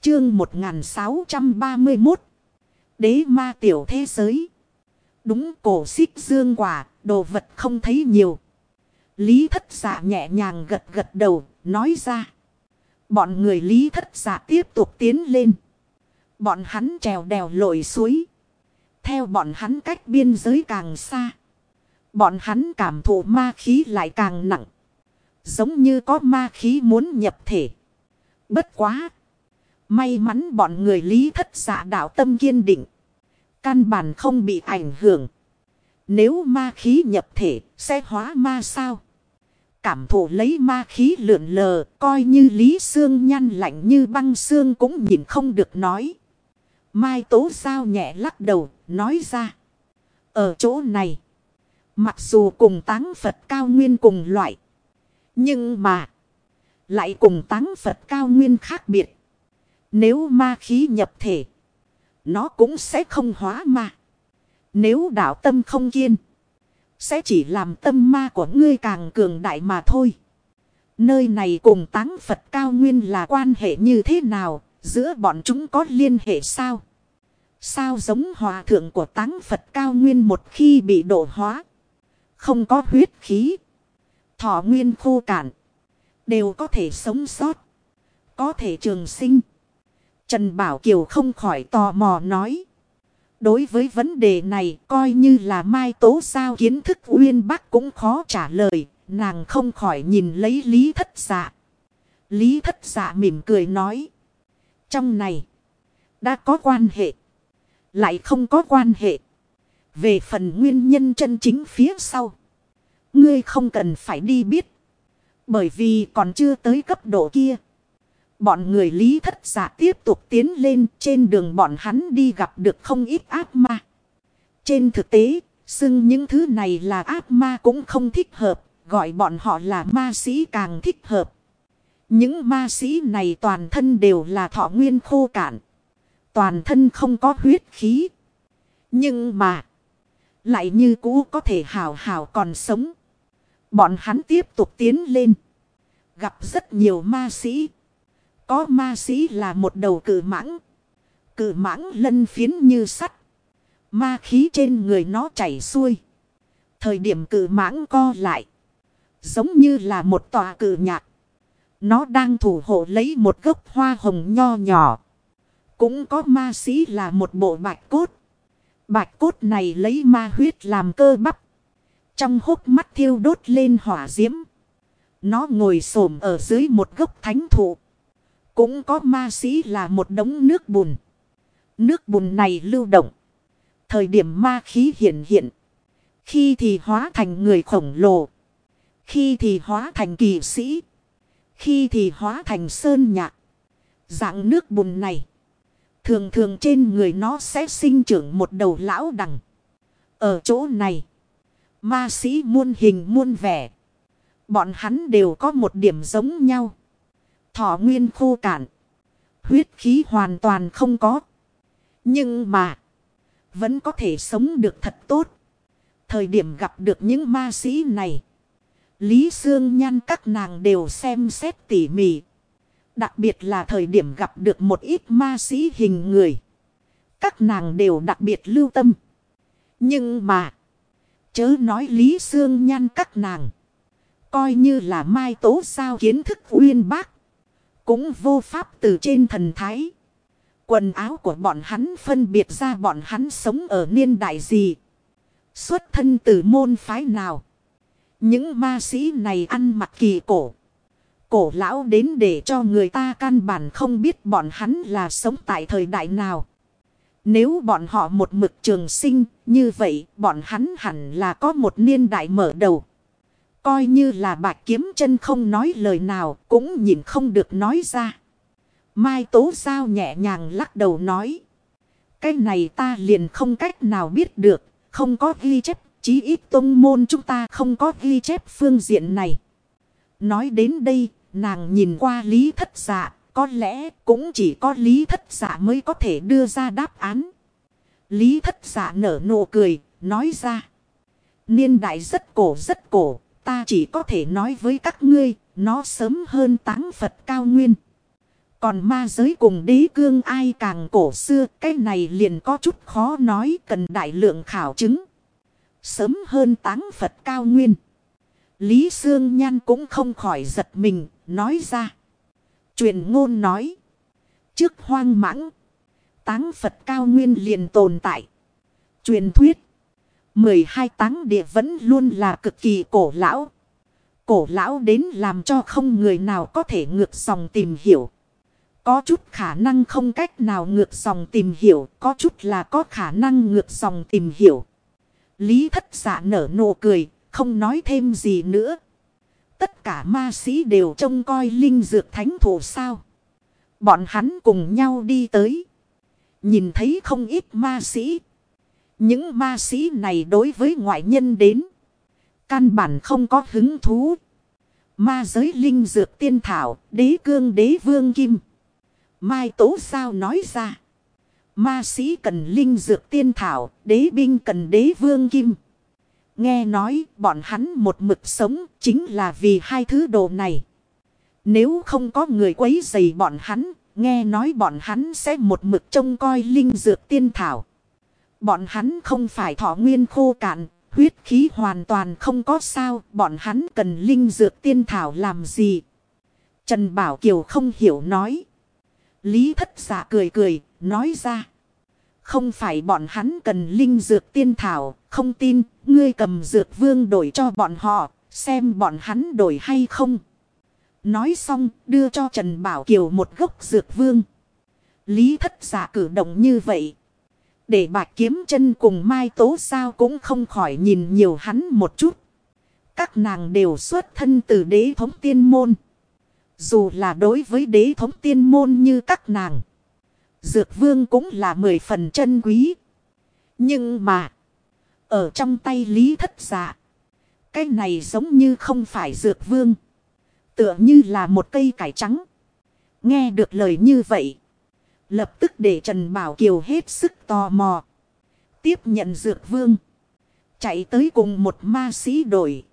Chương 1631. Đế ma tiểu thế giới. Đúng, cổ xích dương quả, đồ vật không thấy nhiều. Lý Thất Dạ nhẹ nhàng gật gật đầu, nói ra. Bọn người Lý Thất Dạ tiếp tục tiến lên. Bọn hắn trèo đèo lội suối. Theo bọn hắn cách biên giới càng xa, bọn hắn cảm thụ ma khí lại càng nặng. Giống như có ma khí muốn nhập thể. Bất quá, may mắn bọn người Lý Thất Dạ đạo tâm kiên định, căn bản không bị ảnh hưởng. Nếu ma khí nhập thể, sẽ hóa ma sao? Cảm thụ lấy ma khí lượn lờ, coi như Lý Sương nhăn lạnh như băng xương cũng nhìn không được nói. Mai Tố Giao nhẹ lắc đầu, nói ra. Ở chỗ này, mặc dù cùng Táng Phật cao nguyên cùng loại, nhưng mà lại cùng Táng Phật cao nguyên khác biệt. Nếu ma khí nhập thể, nó cũng sẽ không hóa ma. Nếu đạo tâm không kiên, sẽ chỉ làm tâm ma của ngươi càng cường đại mà thôi. Nơi này cùng Táng Phật cao nguyên là quan hệ như thế nào? Giữa bọn chúng có liên hệ sao? Sao giống hòa thượng của Táng Phật cao nguyên một khi bị độ hóa, không có huyết khí, thọ nguyên khô cạn, đều có thể sống sót, có thể trường sinh. Trần Bảo Kiều không khỏi tò mò nói. Đối với vấn đề này, coi như là Mai Tố Giao kiến thức uyên bác cũng khó trả lời. Nàng không khỏi nhìn lấy Lý Thất Dạ. Lý Thất Dạ mỉm cười nói. Trong này, đã có quan hệ, lại không có quan hệ. Về phần nguyên nhân chân chính phía sau, ngươi không cần phải đi biết. Bởi vì còn chưa tới cấp độ kia. Bọn người Lý Thất Dạ tiếp tục tiến lên, trên đường bọn hắn đi gặp được không ít ác ma. Trên thực tế, xưng những thứ này là ác ma cũng không thích hợp, gọi bọn họ là ma sĩ càng thích hợp. Những ma sĩ này toàn thân đều là thọ nguyên khô cạn, toàn thân không có huyết khí. Nhưng mà, lại như cũ có thể hào hào còn sống. Bọn hắn tiếp tục tiến lên, gặp rất nhiều ma sĩ. Có ma sĩ là một đầu cự mãng. Cự mãng lân phiến như sắt. Ma khí trên người nó chảy xuôi. Thời điểm cự mãng co lại, giống như là một tòa cự nhạc. Nó đang thủ hộ lấy một gốc hoa hồng nho nhỏ. Cũng có ma sĩ là một bộ bạch cốt. Bạch cốt này lấy ma huyết làm cơ bắp. Trong hốc mắt thiêu đốt lên hỏa diễm. Nó ngồi xổm ở dưới một gốc thánh thụ. Cũng có ma sĩ là một đống nước bùn. Nước bùn này lưu động. Thời điểm ma khí hiện hiện. Khi thì hóa thành người khổng lồ. Khi thì hóa thành kỳ sĩ. Khi thì hóa thành sơn nhạc. Dạng nước bùn này, thường thường trên người nó sẽ sinh trưởng một đầu lão đằng. Ở chỗ này, ma sĩ muôn hình muôn vẻ. Bọn hắn đều có một điểm giống nhau. Thọ nguyên khô cạn, huyết khí hoàn toàn không có. Nhưng mà, vẫn có thể sống được thật tốt. Thời điểm gặp được những ma sĩ này, Lý Sương Nhan các nàng đều xem xét tỉ mỉ. Đặc biệt là thời điểm gặp được một ít ma sĩ hình người, các nàng đều đặc biệt lưu tâm. Nhưng mà, chớ nói Lý Sương Nhan các nàng, coi như là Mai Tố Giao kiến thức uyên bác, cũng vô pháp từ trên thần thái, quần áo của bọn hắn phân biệt ra bọn hắn sống ở niên đại gì, xuất thân từ môn phái nào. Những ma sĩ này ăn mặc kỳ cổ, cổ lão đến để cho người ta căn bản không biết bọn hắn là sống tại thời đại nào. Nếu bọn họ một mực trường sinh, như vậy bọn hắn hẳn là có một niên đại mở đầu. Coi như là Bạch Kiếm Chân không nói lời nào, cũng nhìn không được nói ra. Mai Tố Giao nhẹ nhàng lắc đầu nói. Cái này ta liền không cách nào biết được, không có ghi chép, chí ít tông môn chúng ta không có ghi chép phương diện này. Nói đến đây, nàng nhìn qua Lý Thất Dạ, có lẽ cũng chỉ có Lý Thất Dạ mới có thể đưa ra đáp án. Lý Thất Dạ nở nụ cười, nói ra. Niên đại rất cổ, ta chỉ có thể nói với các ngươi, nó sớm hơn Táng Phật cao nguyên. Còn ma giới cùng đế cương ai càng cổ xưa, cái này liền có chút khó nói, cần đại lượng khảo chứng. Sớm hơn Táng Phật cao nguyên. Lý Sương Nhan cũng không khỏi giật mình, nói ra. Truyền ngôn nói. Trước hoang mãng, Táng Phật cao nguyên liền tồn tại. Truyền thuyết. 12 táng địa vẫn luôn là cực kỳ cổ lão. Cổ lão đến làm cho không người nào có thể ngược dòng tìm hiểu. Có chút khả năng không cách nào ngược dòng tìm hiểu. Có chút là có khả năng ngược dòng tìm hiểu. Lý Thất Dạ nở nụ cười. Không nói thêm gì nữa. Tất cả ma sĩ đều trông coi linh dược thánh thủ sao. Bọn hắn cùng nhau đi tới. Nhìn thấy không ít ma sĩ. Những ma sĩ này đối với ngoại nhân đến. Căn bản không có hứng thú. Ma giới linh dược tiên thảo, đế cương đế vương kim. Mai Tố sao nói ra. Ma sĩ cần linh dược tiên thảo, đế binh cần đế vương kim. Nghe nói bọn hắn một mực sống chính là vì hai thứ đồ này. Nếu không có người quấy rầy bọn hắn, nghe nói bọn hắn sẽ một mực trông coi linh dược tiên thảo. Bọn hắn không phải thọ nguyên khô cạn, huyết khí hoàn toàn không có sao, bọn hắn cần linh dược tiên thảo làm gì? Trần Bảo Kiều không hiểu nói. Lý Thất Dạ cười cười, nói ra. Không phải bọn hắn cần linh dược tiên thảo, không tin, ngươi cầm dược vương đổi cho bọn họ, xem bọn hắn đổi hay không. Nói xong, đưa cho Trần Bảo Kiều một gốc dược vương. Lý Thất Dạ cử động như vậy. Để Bạch Kiếm Chân cùng Mai Tố sao cũng không khỏi nhìn nhiều hắn một chút. Các nàng đều xuất thân từ đế thống tiên môn. Dù là đối với đế thống tiên môn như các nàng. Dược vương cũng là 10 phần chân quý. Nhưng mà. Ở trong tay Lý Thất Dạ. Cái này giống như không phải dược vương. Tựa như là một cây cải trắng. Nghe được lời như vậy. Lập tức để Trần Bảo Kiều hết sức tò mò. Tiếp nhận dược vương. Chạy tới cùng một ma sĩ đổi.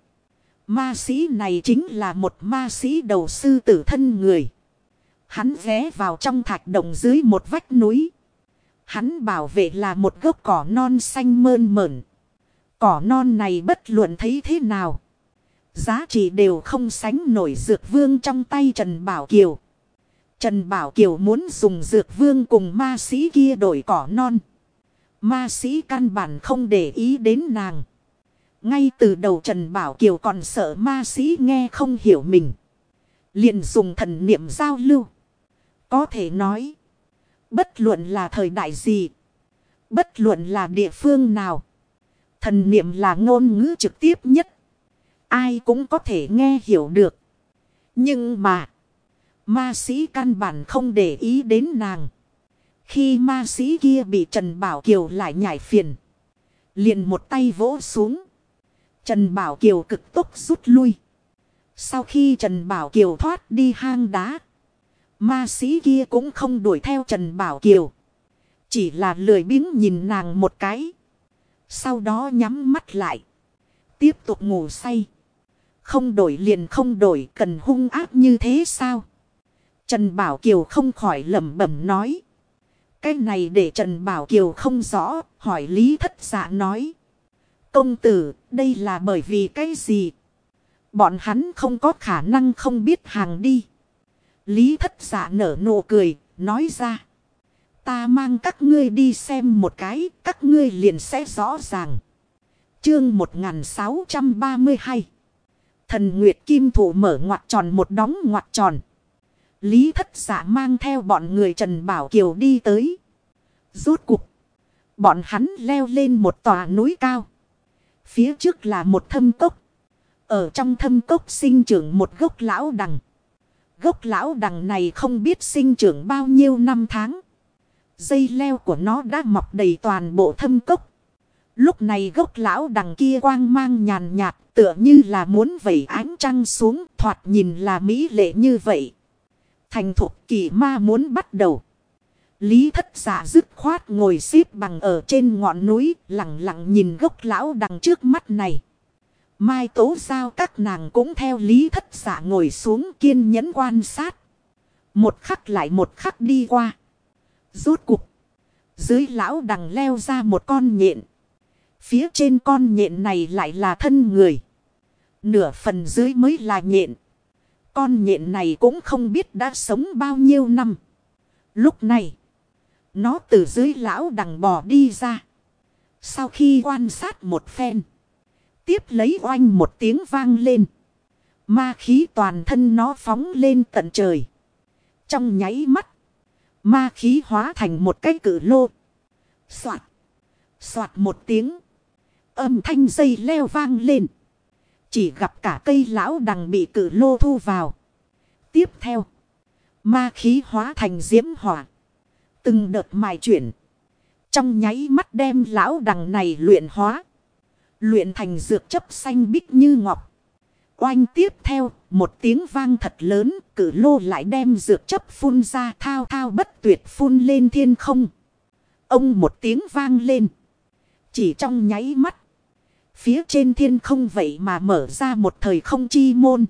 Ma sĩ này chính là một ma sĩ đầu sư tử thân người. Hắn ghé vào trong thạch động dưới một vách núi. Hắn bảo vệ là một gốc cỏ non xanh mơn mởn. Cỏ non này bất luận thấy thế nào. Giá trị đều không sánh nổi dược vương trong tay Trần Bảo Kiều. Trần Bảo Kiều muốn dùng dược vương cùng ma sĩ kia đổi cỏ non. Ma sĩ căn bản không để ý đến nàng. Ngay từ đầu Trần Bảo Kiều còn sợ ma sĩ nghe không hiểu mình. Liền dùng thần niệm giao lưu. Có thể nói. Bất luận là thời đại gì. Bất luận là địa phương nào. Thần niệm là ngôn ngữ trực tiếp nhất. Ai cũng có thể nghe hiểu được. Nhưng mà. Ma sĩ căn bản không để ý đến nàng. Khi ma sĩ kia bị Trần Bảo Kiều lại nhảy phiền. Liền một tay vỗ xuống. Trần Bảo Kiều cực tốc rút lui. Sau khi Trần Bảo Kiều thoát đi hang đá. Ma sĩ kia cũng không đuổi theo Trần Bảo Kiều. Chỉ là lười biếng nhìn nàng một cái. Sau đó nhắm mắt lại. Tiếp tục ngủ say. Không đổi liền không đổi, cần hung ác như thế sao? Trần Bảo Kiều không khỏi lẩm bẩm nói. Cái này để Trần Bảo Kiều không rõ, hỏi Lý Thất Dạ nói. Công tử, đây là bởi vì cái gì? Bọn hắn không có khả năng không biết hàng đi. Lý Thất Dạ nở nụ cười, nói ra. Ta mang các ngươi đi xem một cái, các ngươi liền sẽ rõ ràng. Chương 1632. Thần Nguyệt Kim Thủ mở ngoặc tròn một đóng ngoặc tròn. Lý Thất Dạ mang theo bọn người Trần Bảo Kiều đi tới. Rốt cục. Bọn hắn leo lên một tòa núi cao. Phía trước là một thâm cốc. Ở trong thâm cốc sinh trưởng một gốc lão đằng. Gốc lão đằng này không biết sinh trưởng bao nhiêu năm tháng. Dây leo của nó đã mọc đầy toàn bộ thâm cốc. Lúc này gốc lão đằng kia quang mang nhàn nhạt, tựa như là muốn vẩy ánh trăng xuống, thoạt nhìn là mỹ lệ như vậy. Thành thục kỳ ma muốn bắt đầu. Lý Thất Dạ dứt khoát ngồi xếp bằng ở trên ngọn núi, lặng lặng nhìn gốc lão đằng trước mắt này. Mai Tố Giao các nàng cũng theo Lý Thất Dạ ngồi xuống kiên nhẫn quan sát. Một khắc lại một khắc đi qua. Rốt cục. Dưới lão đằng leo ra một con nhện. Phía trên con nhện này lại là thân người. Nửa phần dưới mới là nhện. Con nhện này cũng không biết đã sống bao nhiêu năm. Lúc này. Nó từ dưới lão đằng bò đi ra. Sau khi quan sát một phen. Tiếp lấy oanh một tiếng vang lên. Ma khí toàn thân nó phóng lên tận trời. Trong nháy mắt. Ma khí hóa thành một cái cự lô. Soạt. Soạt một tiếng. Âm thanh dây leo vang lên. Chỉ gặp cả cây lão đằng bị cự lô thu vào. Tiếp theo. Ma khí hóa thành diễm hỏa. Từng đợt mài chuyển. Trong nháy mắt đem lão đằng này luyện hóa. Luyện thành dược chấp xanh biếc như ngọc. Oanh tiếp theo. Một tiếng vang thật lớn. Cự lô lại đem dược chấp phun ra thao thao bất tuyệt phun lên thiên không. Ông một tiếng vang lên. Chỉ trong nháy mắt. Phía trên thiên không vậy mà mở ra một thời không chi môn.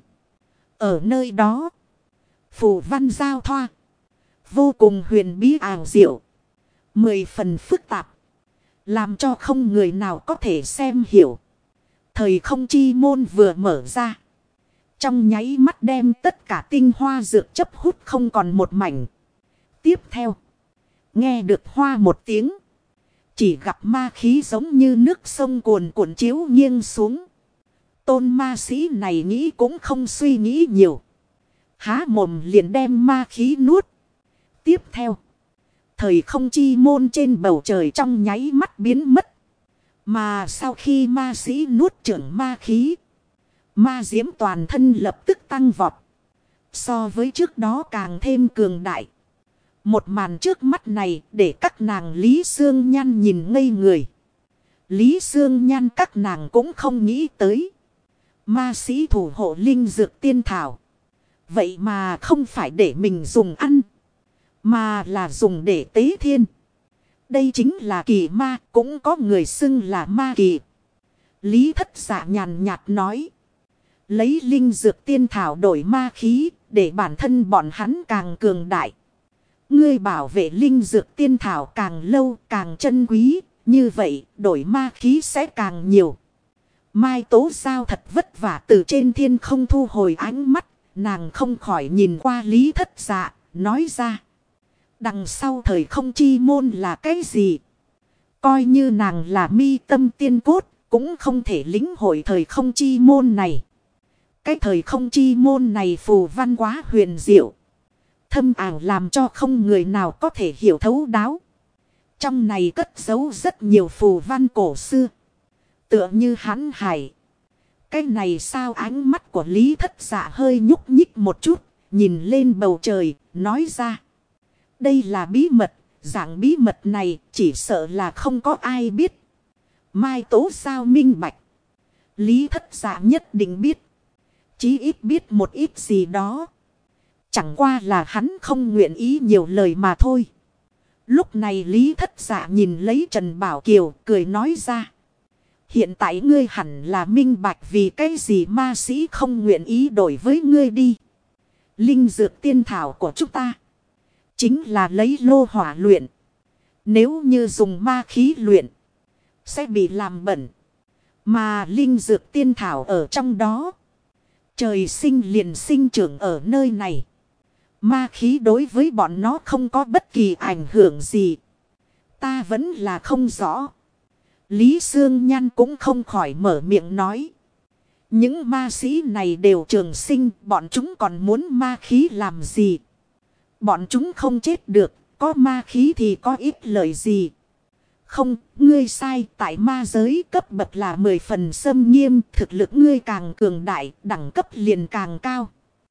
Ở nơi đó. Phù văn giao thoa. Vô cùng huyền bí ảo diệu. 10 phần phức tạp. Làm cho không người nào có thể xem hiểu. Thời không chi môn vừa mở ra. Trong nháy mắt đem tất cả tinh hoa dược chấp hút không còn một mảnh. Tiếp theo. Nghe được hoa một tiếng. Chỉ gặp ma khí giống như nước sông cuồn cuộn chiếu nghiêng xuống. Tôn ma sĩ này nghĩ cũng không suy nghĩ nhiều. Há mồm liền đem ma khí nuốt. Tiếp theo. Thời không chi môn trên bầu trời trong nháy mắt biến mất. Mà sau khi ma sĩ nuốt chửng ma khí. Ma diễm toàn thân lập tức tăng vọt. So với trước đó càng thêm cường đại. Một màn trước mắt này để các nàng Lý Sương Nhan nhìn ngây người. Lý Sương Nhan các nàng cũng không nghĩ tới. Ma sĩ thủ hộ linh dược tiên thảo. Vậy mà không phải để mình dùng ăn. Mà là dùng để tế thiên. Đây chính là kỳ ma, cũng có người xưng là ma kỳ. Lý Thất Dạ nhàn nhạt nói. Lấy linh dược tiên thảo đổi ma khí, để bản thân bọn hắn càng cường đại. Ngươi bảo vệ linh dược tiên thảo càng lâu càng chân quý, như vậy đổi ma khí sẽ càng nhiều. Mai Tố Giao thật vất vả từ trên thiên không thu hồi ánh mắt, nàng không khỏi nhìn qua Lý Thất Dạ, nói ra. Đằng sau thời không chi môn là cái gì? Coi như nàng là mi tâm tiên cốt, cũng không thể lĩnh hội thời không chi môn này. Cái thời không chi môn này phù văn quá huyền diệu. Thâm ảo làm cho không người nào có thể hiểu thấu đáo. Trong này cất giấu rất nhiều phù văn cổ xưa. Tựa như hán hải. Cái này sao ánh mắt của Lý Thất Dạ hơi nhúc nhích một chút. Nhìn lên bầu trời, nói ra. Đây là bí mật, dạng bí mật này chỉ sợ là không có ai biết. Mai Tố Giao minh bạch. Lý Thất Dạ nhất định biết. Chí ít biết một ít gì đó. Chẳng qua là hắn không nguyện ý nhiều lời mà thôi. Lúc này Lý Thất Dạ nhìn lấy Trần Bảo Kiều cười nói ra. Hiện tại ngươi hẳn là minh bạch vì cái gì ma sĩ không nguyện ý đổi với ngươi đi. Linh dược tiên thảo của chúng ta. Chính là lấy lô hỏa luyện. Nếu như dùng ma khí luyện. Sẽ bị làm bẩn. Mà linh dược tiên thảo ở trong đó. Trời sinh liền sinh trưởng ở nơi này. Ma khí đối với bọn nó không có bất kỳ ảnh hưởng gì. Ta vẫn là không rõ. Lý Sương Nhan cũng không khỏi mở miệng nói. Những ma sĩ này đều trường sinh. Bọn chúng còn muốn ma khí làm gì? Bọn chúng không chết được. Có ma khí thì có ít lợi gì? Không, ngươi sai. Tại ma giới cấp bậc là 10 phần xâm nghiêm. Thực lực ngươi càng cường đại, đẳng cấp liền càng cao.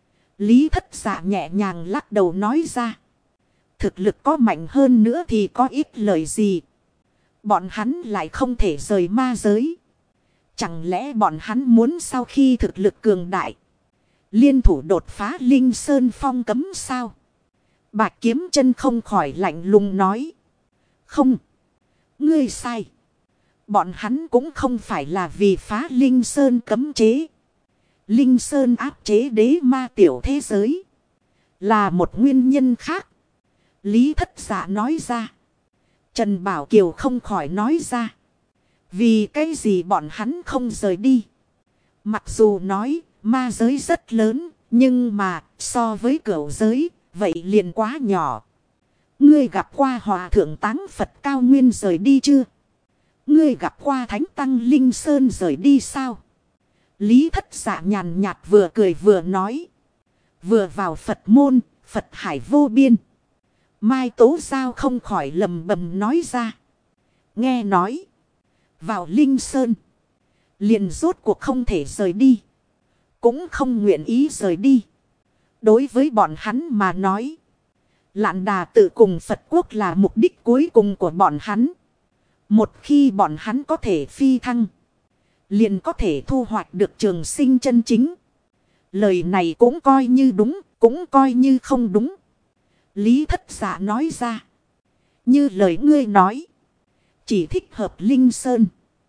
Lý Thất Dạ nhẹ nhàng lắc đầu nói ra. Thực lực có mạnh hơn nữa thì có ít lợi gì? Bọn hắn lại không thể rời ma giới. Chẳng lẽ bọn hắn muốn sau khi thực lực cường đại liên thủ đột phá Linh Sơn phong cấm sao? Bạch Kiếm Chân không khỏi lạnh lùng nói. Không. Ngươi sai. Bọn hắn cũng không phải là vì phá Linh Sơn cấm chế. Linh Sơn áp chế đế ma tiểu thế giới. Là một nguyên nhân khác. Lý Thất Dạ nói ra. Trần Bảo Kiều không khỏi nói ra. Vì cái gì bọn hắn không rời đi. Mặc dù nói ma giới rất lớn. Nhưng mà so với cửu giới vậy liền quá nhỏ. Ngươi gặp qua hòa thượng táng Phật cao nguyên rời đi chưa? Ngươi gặp qua thánh tăng Linh Sơn rời đi sao? Lý Thất Dạ nhàn nhạt vừa cười vừa nói. Vừa vào Phật môn, Phật hải vô biên. Mai Tố Giao không khỏi lầm bầm nói ra. Nghe nói. Vào Linh Sơn. Liền rốt cuộc không thể rời đi. Cũng không nguyện ý rời đi. Đối với bọn hắn mà nói. Lạn Đà tự cùng Phật quốc là mục đích cuối cùng của bọn hắn. Một khi bọn hắn có thể phi thăng. Liền có thể thu hoạch được trường sinh chân chính. Lời này cũng coi như đúng. Cũng coi như không đúng. Lý Thất Dạ nói ra. Như lời ngươi nói. Chỉ thích hợp Linh Sơn.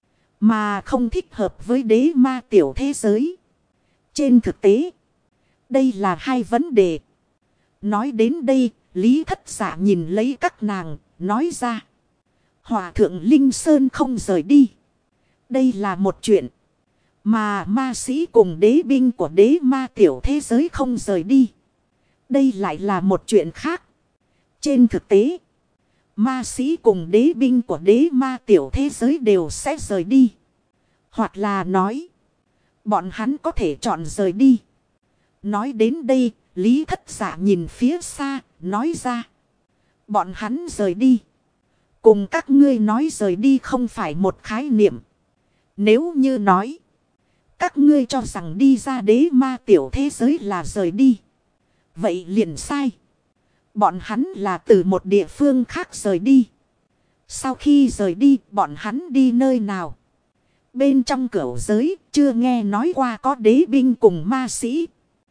Mà không thích hợp với đế ma tiểu thế giới. Trên thực tế. Đây là hai vấn đề. Nói đến đây. Lý Thất Dạ nhìn lấy các nàng. Nói ra. Hòa thượng Linh Sơn không rời đi. Đây là một chuyện. Mà ma sĩ cùng đế binh của đế ma tiểu thế giới không rời đi. Đây lại là một chuyện khác. Trên thực tế. Ma sĩ cùng đế binh của đế ma tiểu thế giới đều sẽ rời đi. Hoặc là nói. Bọn hắn có thể chọn rời đi. Nói đến đây. Lý Thất Dạ nhìn phía xa. Nói ra. Bọn hắn rời đi. Cùng các ngươi nói rời đi không phải một khái niệm. Nếu như nói. Các ngươi cho rằng đi ra đế ma tiểu thế giới là rời đi. Vậy liền sai. Bọn hắn là từ một địa phương khác rời đi. Sau khi rời đi bọn hắn đi nơi nào? Bên trong cửu giới chưa nghe nói qua có đế binh cùng ma sĩ.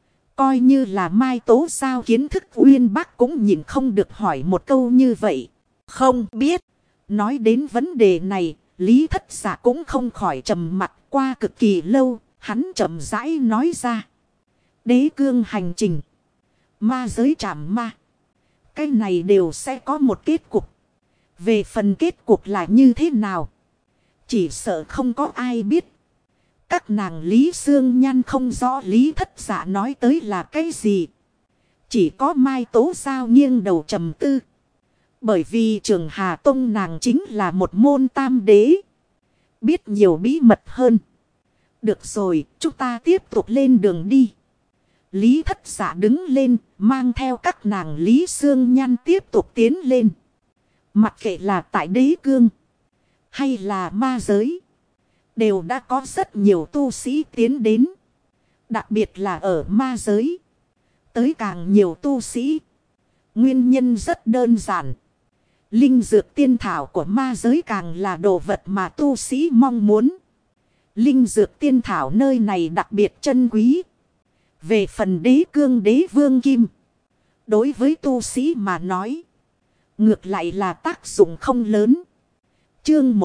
Coi như là Mai Tố Giao kiến thức uyên bác cũng nhìn không được hỏi một câu như vậy. Không biết. Nói đến vấn đề này, Lý Thất Dạ cũng không khỏi trầm mặt qua cực kỳ lâu. Hắn chậm rãi nói ra. Đế cương hành trình. Ma giới trảm ma. Cái này đều sẽ có một kết cục. Về phần kết cục là như thế nào? Chỉ sợ không có ai biết. Các nàng Lý Sương Nhan không rõ Lý Thất Dạ nói tới là cái gì. Chỉ có Mai Tố Giao nghiêng đầu trầm tư. Bởi vì Trường Hà Tông nàng chính là một môn tam đế. Biết nhiều bí mật hơn. Được rồi, chúng ta tiếp tục lên đường đi. Lý Thất Dạ đứng lên, mang theo các nàng Lý Sương Nhan tiếp tục tiến lên. Mặc kệ là tại đế cương, hay là ma giới, đều đã có rất nhiều tu sĩ tiến đến. Đặc biệt là ở ma giới, tới càng nhiều tu sĩ. Nguyên nhân rất đơn giản. Linh dược tiên thảo của ma giới càng là đồ vật mà tu sĩ mong muốn. Linh dược tiên thảo nơi này đặc biệt chân quý. Về phần đế cương đế vương kim. Đối với tu sĩ mà nói. Ngược lại là tác dụng không lớn. Chương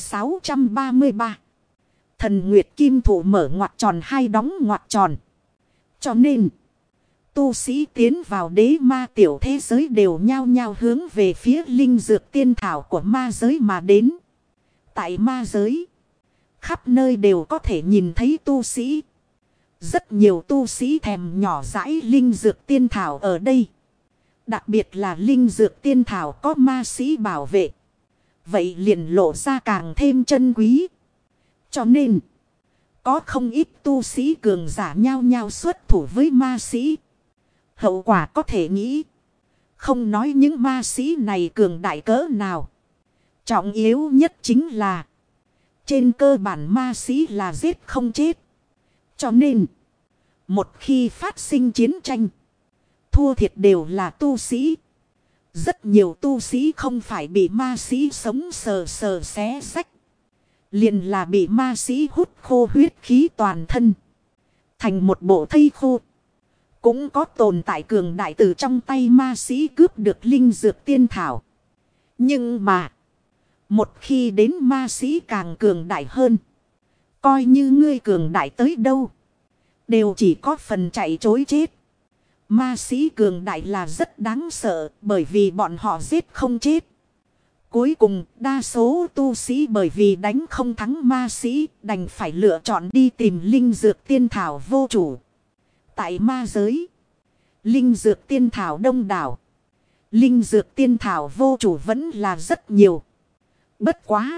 1633. Thần Nguyệt Kim Thủ mở ngoặc tròn hay đóng ngoặc tròn. Cho nên. Tu sĩ tiến vào đế ma tiểu thế giới đều nhao nhao hướng về phía linh dược tiên thảo của ma giới mà đến. Tại ma giới. Khắp nơi đều có thể nhìn thấy tu sĩ. Rất nhiều tu sĩ thèm nhỏ dãi linh dược tiên thảo ở đây. Đặc biệt là linh dược tiên thảo có ma sĩ bảo vệ. Vậy liền lộ ra càng thêm chân quý. Cho nên, có không ít tu sĩ cường giả nhao nhao xuất thủ với ma sĩ. Hậu quả có thể nghĩ. Không nói những ma sĩ này cường đại cỡ nào. Trọng yếu nhất chính là. Trên cơ bản ma sĩ là giết không chết. Cho nên. Một khi phát sinh chiến tranh. Thua thiệt đều là tu sĩ. Rất nhiều tu sĩ không phải bị ma sĩ sống sờ sờ xé xách. Liền là bị ma sĩ hút khô huyết khí toàn thân. Thành một bộ thây khô. Cũng có tồn tại cường đại từ trong tay ma sĩ cướp được linh dược tiên thảo. Nhưng mà. Một khi đến ma sĩ càng cường đại hơn. Coi như ngươi cường đại tới đâu. Đều chỉ có phần chạy chối chết. Ma sĩ cường đại là rất đáng sợ bởi vì bọn họ giết không chết. Cuối cùng đa số tu sĩ bởi vì đánh không thắng ma sĩ đành phải lựa chọn đi tìm linh dược tiên thảo vô chủ. Tại ma giới, linh dược tiên thảo đông đảo. Linh dược tiên thảo vô chủ vẫn là rất nhiều. Bất quá,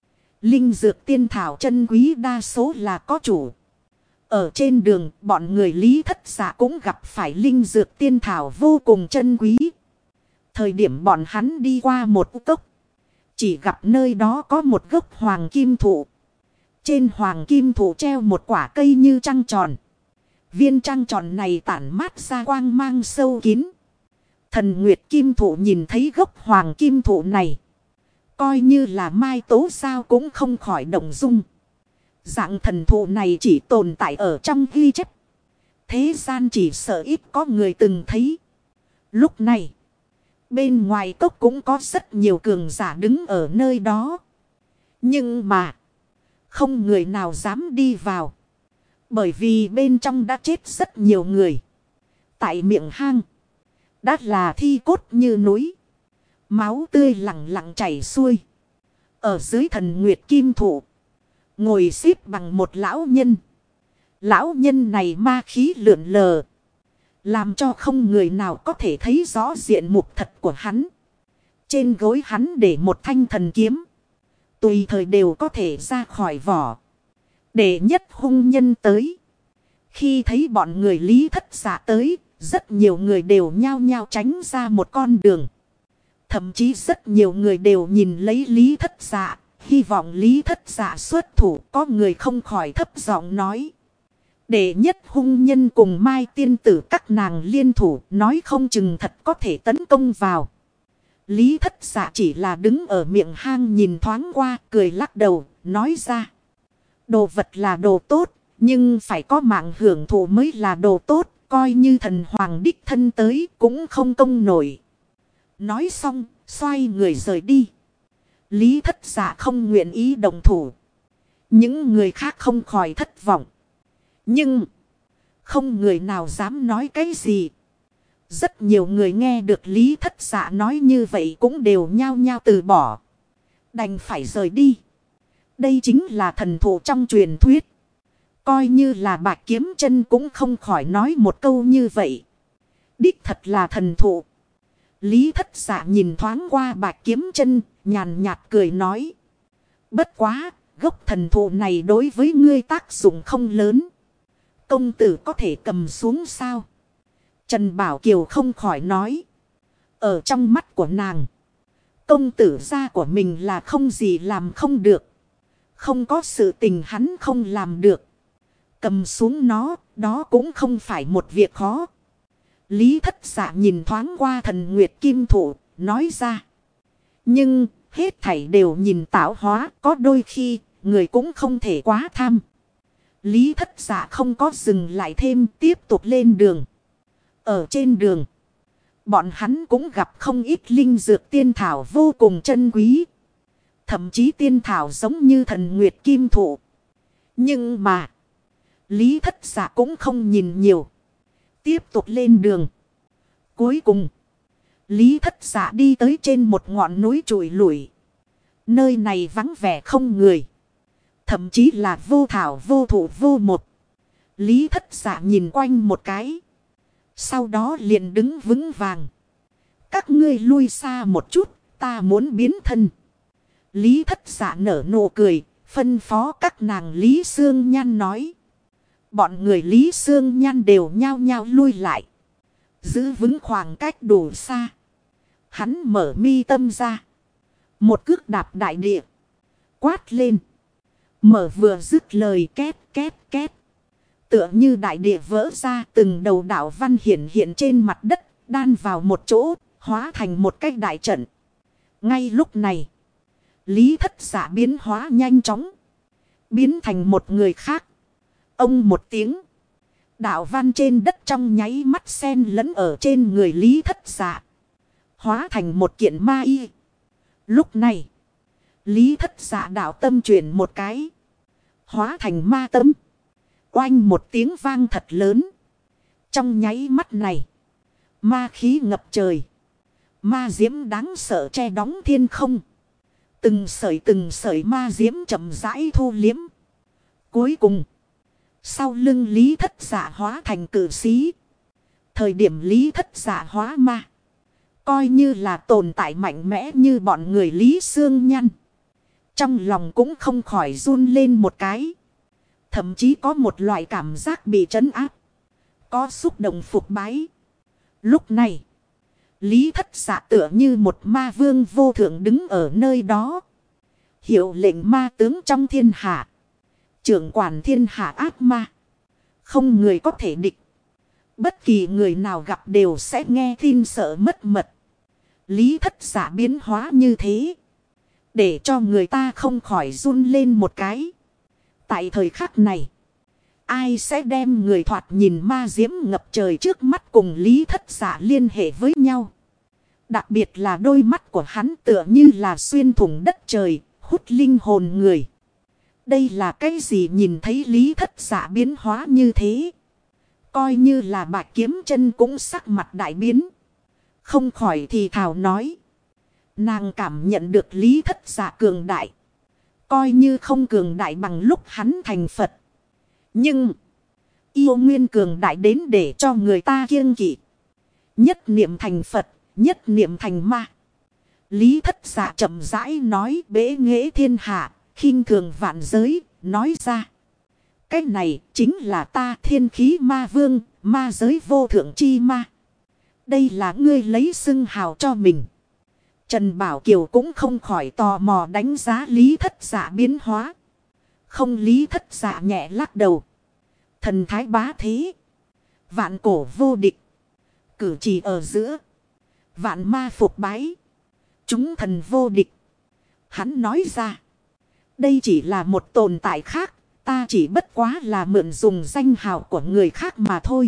linh dược tiên thảo chân quý đa số là có chủ. Ở trên đường, bọn người Lý Thất Dạ cũng gặp phải linh dược tiên thảo vô cùng chân quý. Thời điểm bọn hắn đi qua một cốc, chỉ gặp nơi đó có một gốc hoàng kim thụ. Trên hoàng kim thụ treo một quả cây như trăng tròn. Viên trăng tròn này tản mát ra quang mang sâu kín. Thần Nguyệt Kim Thụ nhìn thấy gốc hoàng kim thụ này, coi như là Mai Tố sao cũng không khỏi động dung. Dạng thần thụ này chỉ tồn tại ở trong ghi chép. Thế gian chỉ sợ ít có người từng thấy. Lúc này, bên ngoài cốc cũng có rất nhiều cường giả đứng ở nơi đó. Nhưng mà, không người nào dám đi vào. Bởi vì bên trong đã chết rất nhiều người. Tại miệng hang, đã là thi cốt như núi. Máu tươi lặng lặng chảy xuôi. Ở dưới thần Nguyệt Kim Thụ, ngồi xếp bằng một lão nhân. Lão nhân này ma khí lượn lờ, làm cho không người nào có thể thấy rõ diện mục thật của hắn. Trên gối hắn để một thanh thần kiếm, tùy thời đều có thể ra khỏi vỏ. Đệ nhất hung nhân tới. Khi thấy bọn người Lý Thất Dạ tới, rất nhiều người đều nhao nhao tránh ra một con đường. Thậm chí rất nhiều người đều nhìn lấy Lý Thất Dạ, hy vọng Lý Thất Dạ xuất thủ. Có người không khỏi thấp giọng nói: đệ nhất hung nhân cùng Mai tiên tử các nàng liên thủ, nói không chừng thật có thể tấn công vào. Lý Thất Dạ chỉ là đứng ở miệng hang nhìn thoáng qua, cười lắc đầu, nói ra: đồ vật là đồ tốt, nhưng phải có mạng hưởng thụ mới là đồ tốt, coi như thần hoàng đích thân tới cũng không công nổi. Nói xong, xoay người rời đi. Lý Thất Dạ không nguyện ý đồng thủ. Những người khác không khỏi thất vọng. Nhưng, không người nào dám nói cái gì. Rất nhiều người nghe được Lý Thất Dạ nói như vậy cũng đều nhao nhao từ bỏ. Đành phải rời đi. Đây chính là thần thụ trong truyền thuyết. Coi như là Bạch Kiếm Chân cũng không khỏi nói một câu như vậy. Đích thật là thần thụ. Lý Thất Dạ nhìn thoáng qua Bạch Kiếm Chân, nhàn nhạt cười nói: bất quá, gốc thần thụ này đối với ngươi tác dụng không lớn. Công tử có thể cầm xuống sao? Trần Bảo Kiều không khỏi nói. Ở trong mắt của nàng, công tử gia của mình là không gì làm không được. Không có sự tình hắn không làm được. Cầm xuống nó, đó cũng không phải một việc khó. Lý Thất Dạ nhìn thoáng qua thần Nguyệt Kim Thụ, nói ra: nhưng, hết thảy đều nhìn tạo hóa, có đôi khi, người cũng không thể quá tham. Lý Thất Dạ không có dừng lại thêm, tiếp tục lên đường. Ở trên đường, bọn hắn cũng gặp không ít linh dược tiên thảo vô cùng chân quý. Thậm chí tiên thảo giống như thần Nguyệt Kim Thụ. Nhưng mà, Lý Thất Dạ cũng không nhìn nhiều. Tiếp tục lên đường. Cuối cùng, Lý Thất Dạ đi tới trên một ngọn núi trụi lủi. Nơi này vắng vẻ không người. Thậm chí là vô thảo vô thụ vô một. Lý Thất Dạ nhìn quanh một cái. Sau đó liền đứng vững vàng. Các ngươi lui xa một chút, ta muốn biến thân. Lý Thất Dạ nở nụ cười, phân phó các nàng Lý Xương Nhan nói. Bọn người Lý Xương Nhan đều nhao nhao lui lại. Giữ vững khoảng cách đủ xa. Hắn mở mi tâm ra. Một cước đạp đại địa. Quát lên. Mở vừa dứt lời két két két. Tựa như đại địa vỡ ra, từng đầu đạo văn hiện hiện trên mặt đất, đan vào một chỗ, hóa thành một cái đại trận. Ngay lúc này, Lý Thất Dạ biến hóa nhanh chóng. Biến thành một người khác. Ông một tiếng. Đạo văn trên đất trong nháy mắt xen lẫn ở trên người Lý Thất Dạ. Hóa thành một kiện ma y. Lúc này, Lý Thất Dạ đạo tâm chuyển một cái. Hóa thành ma tâm. Oanh một tiếng vang thật lớn. Trong nháy mắt này, Ma khí ngập trời. Ma diễm đáng sợ che đóng thiên không. Từng sợi ma diễm chậm rãi thu liếm. Cuối cùng, sau lưng Lý Thất Dạ hóa thành cử sĩ. Thời điểm Lý Thất Dạ hóa ma, coi như là tồn tại mạnh mẽ như bọn người Lý Xương Nhăn. Trong lòng cũng không khỏi run lên một cái. Thậm chí có một loại cảm giác bị trấn áp. Có xúc động phục bái. Lúc này, Lý Thất Dạ tựa như một ma vương vô thượng đứng ở nơi đó. Hiệu lệnh ma tướng trong thiên hạ. Trưởng quản thiên hạ ác ma. Không người có thể địch. Bất kỳ người nào gặp đều sẽ nghe tin sợ mất mật. Lý Thất Dạ biến hóa như thế, để cho người ta không khỏi run lên một cái. Tại thời khắc này, ai sẽ đem người thoạt nhìn ma diễm ngập trời trước mắt cùng Lý Thất Dạ liên hệ với nhau? Đặc biệt là đôi mắt của hắn tựa như là xuyên thủng đất trời, hút linh hồn người. Đây là cái gì? Nhìn thấy Lý Thất Dạ biến hóa như thế, coi như là Bạch Kiếm Chân cũng sắc mặt đại biến. Không khỏi thì thào nói. Nàng cảm nhận được Lý Thất Dạ cường đại. Coi như không cường đại bằng lúc hắn thành Phật. Nhưng yêu nguyên cường đại đến để cho người ta kiêng kỵ. Nhất niệm thành Phật, nhất niệm thành ma. Lý Thất Dạ chậm rãi nói, bế nghệ thiên hạ, khinh thường vạn giới, nói ra. Cái này chính là ta Thiên Khí Ma Vương, ma giới vô thượng chi ma. Đây là ngươi lấy xưng hào cho mình. Trần Bảo Kiều cũng không khỏi tò mò đánh giá Lý Thất Dạ biến hóa. Không, Lý Thất Dạ nhẹ lắc đầu. Thần thái bá thế, vạn cổ vô địch. Cử chỉ ở giữa, vạn ma phục bái. Chúng thần vô địch. Hắn nói ra, đây chỉ là một tồn tại khác. Ta chỉ bất quá là mượn dùng danh hào của người khác mà thôi.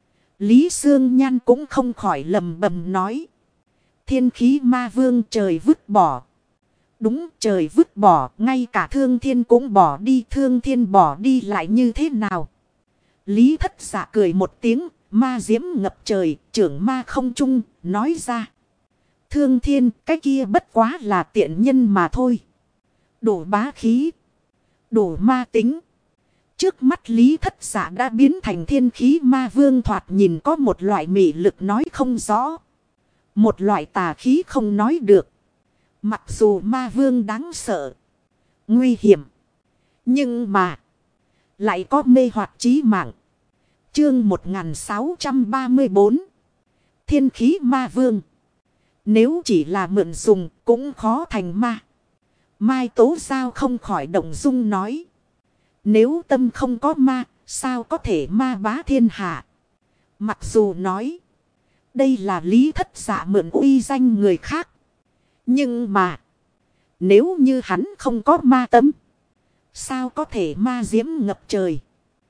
Lý Xương Nhan cũng không khỏi lầm bầm nói. Thiên Khí Ma Vương trời vứt bỏ. Đúng, trời vứt bỏ, ngay cả Thương Thiên cũng bỏ đi. Thương Thiên bỏ đi lại như thế nào? Lý Thất Dạ cười một tiếng, ma diễm ngập trời, trưởng ma không trung, nói ra. Thương Thiên, cái kia bất quá là tiện nhân mà thôi. Đủ bá khí, đủ ma tính. Trước mắt Lý Thất Dạ đã biến thành Thiên Khí Ma Vương, thoạt nhìn có một loại mị lực nói không rõ. Một loại tà khí không nói được. Mặc dù Ma Vương đáng sợ, nguy hiểm, nhưng mà lại có mê hoặc chí mạng. Chương 1634, Thiên Khí Ma Vương. Nếu chỉ là mượn dùng cũng khó thành ma. Mai Tố Giao không khỏi động dung nói. Nếu tâm không có ma, sao có thể ma bá thiên hạ? Mặc dù nói, đây là Lý Thất Dạ mượn uy danh người khác. Nhưng mà, nếu như hắn không có ma tâm, sao có thể ma diễm ngập trời?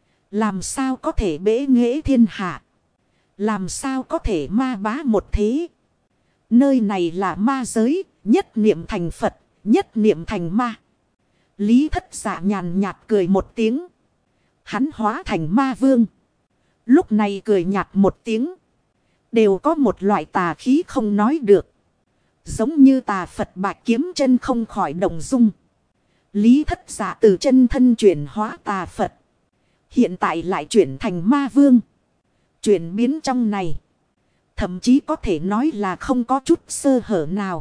Làm sao có thể bế nghệ thiên hạ? Làm sao có thể ma bá một thế? Nơi này là ma giới, nhất niệm thành Phật, nhất niệm thành ma. Lý Thất Dạ nhàn nhạt cười một tiếng. Hắn hóa thành ma vương. Lúc này cười nhạt một tiếng, đều có một loại tà khí không nói được. Giống như tà Phật Bạch Kiếm Chân không khỏi động dung. Lý Thất Dạ từ chân thân chuyển hóa tà Phật, hiện tại lại chuyển thành ma vương. Chuyển biến trong này, thậm chí có thể nói là không có chút sơ hở nào.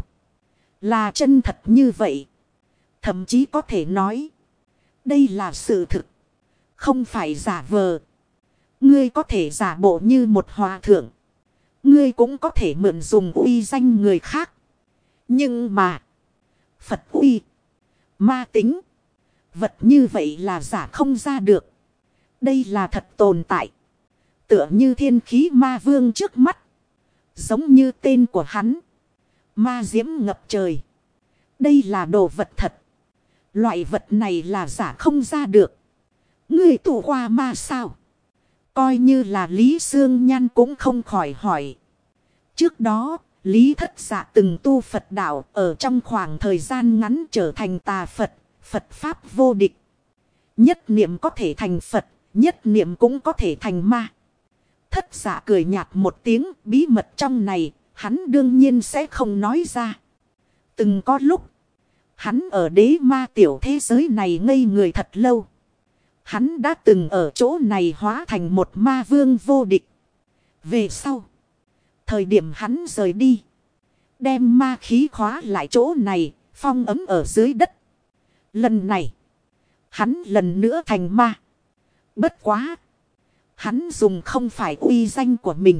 Là chân thật như vậy. Thậm chí có thể nói, đây là sự thực, không phải giả vờ. Ngươi có thể giả bộ như một hòa thượng. Ngươi cũng có thể mượn dùng uy danh người khác. Nhưng mà, Phật uy, ma tính, vật như vậy là giả không ra được. Đây là thật tồn tại. Tựa như Thiên Khí Ma Vương trước mắt. Giống như tên của hắn, ma diễm ngập trời. Đây là đồ vật thật. Loại vật này là giả không ra được. Ngươi tụ qua ma sao? Coi như là Lý Xương Nhan cũng không khỏi hỏi. Trước đó, Lý Thất Dạ từng tu Phật đạo, ở trong khoảng thời gian ngắn trở thành tà Phật, Phật Pháp vô địch. Nhất niệm có thể thành Phật, nhất niệm cũng có thể thành ma. Thất giả cười nhạt một tiếng, bí mật trong này, hắn đương nhiên sẽ không nói ra. Từng có lúc, hắn ở đế ma tiểu thế giới này ngây người thật lâu. Hắn đã từng ở chỗ này hóa thành một ma vương vô địch. Về sau, thời điểm hắn rời đi, đem ma khí khóa lại chỗ này, phong ấm ở dưới đất. Lần này, hắn lần nữa thành ma. Bất quá, hắn dùng không phải uy danh của mình,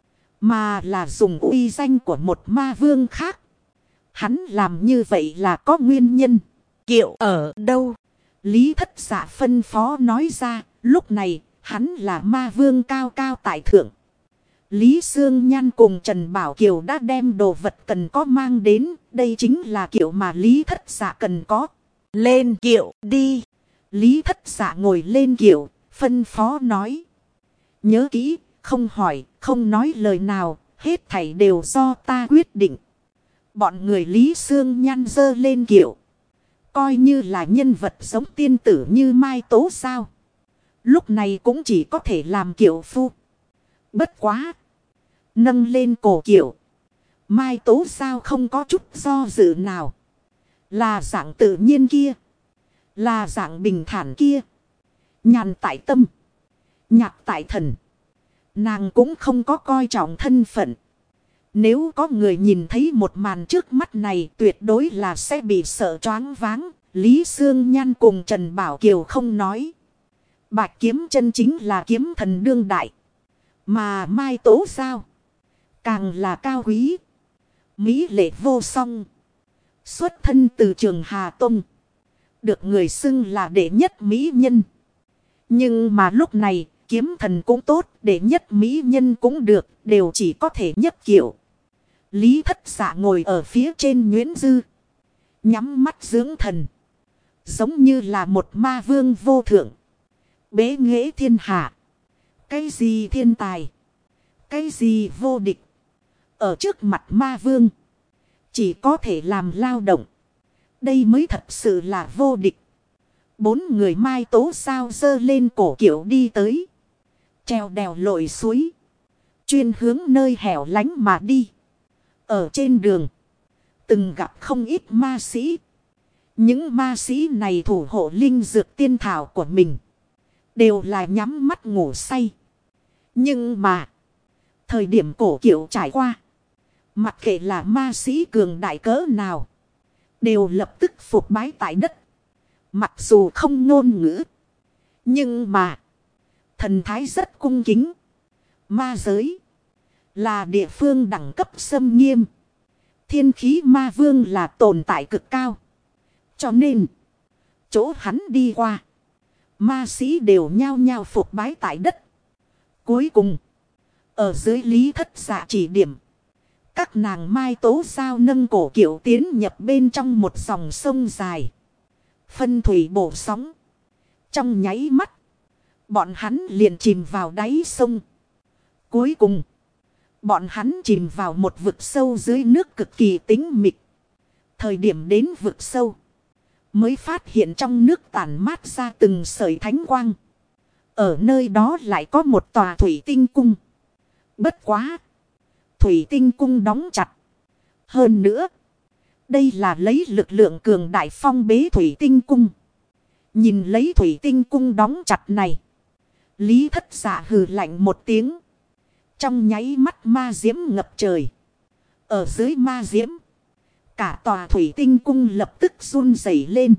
mà là dùng uy danh của một ma vương khác. Hắn làm như vậy là có nguyên nhân. Kiệu ở đâu? Lý Thất Dạ phân phó nói ra. Lúc này hắn là ma vương cao cao tại thượng. Lý Sương Nhan cùng Trần Bảo Kiều đã đem đồ vật cần có mang đến. Đây chính là kiệu mà Lý Thất Dạ cần có. Lên kiệu đi. Lý Thất Dạ ngồi lên kiệu, phân phó nói. Nhớ kỹ, không hỏi, không nói lời nào, hết thảy đều do ta quyết định. Bọn người Lý Sương Nhan dơ lên kiệu. Coi như là nhân vật giống tiên tử như Mai Tố sao. Lúc này cũng chỉ có thể làm kiệu phu. Bất quá. Nâng lên cổ kiệu. Mai Tố sao không có chút do dự nào. Là dạng tự nhiên kia. Là dạng bình thản kia. Nhàn tại tâm. Nhạc tại thần. Nàng cũng không có coi trọng thân phận. Nếu có người nhìn thấy một màn trước mắt này tuyệt đối là sẽ bị sợ choáng váng. Lý Sương Nhan cùng Trần Bảo Kiều không nói. Bạch kiếm chân chính là kiếm thần đương đại. Mà Mai Tố sao? Càng là cao quý. Mỹ lệ vô song. Xuất thân từ Trường Hà Tông. Được người xưng là đệ nhất mỹ nhân. Nhưng mà lúc này kiếm thần cũng tốt, đệ nhất mỹ nhân cũng được, đều chỉ có thể nhất kiểu. Lý Thất Dạ ngồi ở phía trên nhuyễn dư. Nhắm mắt dưỡng thần. Giống như là một ma vương vô thượng. Bế nghệ thiên hạ. Cái gì thiên tài. Cái gì vô địch. Ở trước mặt ma vương. Chỉ có thể làm lao động. Đây mới thật sự là vô địch. 4 người Mai Tố sao dơ lên cổ kiệu đi tới. Treo đèo lội suối. Chuyên hướng nơi hẻo lánh mà đi. Ở trên đường. Từng gặp không ít ma sĩ. Những ma sĩ này thủ hộ linh dược tiên thảo của mình. Đều là nhắm mắt ngủ say. Nhưng mà. Thời điểm cổ kiệu trải qua. Mặc kệ là ma sĩ cường đại cỡ nào. Đều lập tức phục bái tại đất. Mặc dù không ngôn ngữ. Nhưng mà. Thần thái rất cung kính. Ma giới. Là địa phương đẳng cấp xâm nghiêm. Thiên khí ma vương là tồn tại cực cao. Cho nên. Chỗ hắn đi qua. Ma sĩ đều nhao nhao phục bái tại đất. Cuối cùng. Ở dưới Lý Thất Dạ chỉ điểm. Các nàng Mai Tố sao nâng cổ kiệu tiến nhập bên trong một dòng sông dài. Phân thủy bổ sóng. Trong nháy mắt. Bọn hắn liền chìm vào đáy sông. Cuối cùng. Bọn hắn chìm vào một vực sâu dưới nước cực kỳ tĩnh mịch. Thời điểm đến vực sâu. Mới phát hiện trong nước tản mát ra từng sợi thánh quang. Ở nơi đó lại có một tòa thủy tinh cung. Bất quá. Thủy tinh cung đóng chặt. Hơn nữa. Đây là lấy lực lượng cường đại phong bế thủy tinh cung. Nhìn lấy thủy tinh cung đóng chặt này. Lý Thất Dạ hừ lạnh một tiếng. Trong nháy mắt ma diễm ngập trời. Ở dưới ma diễm. Cả tòa thủy tinh cung lập tức run rẩy lên.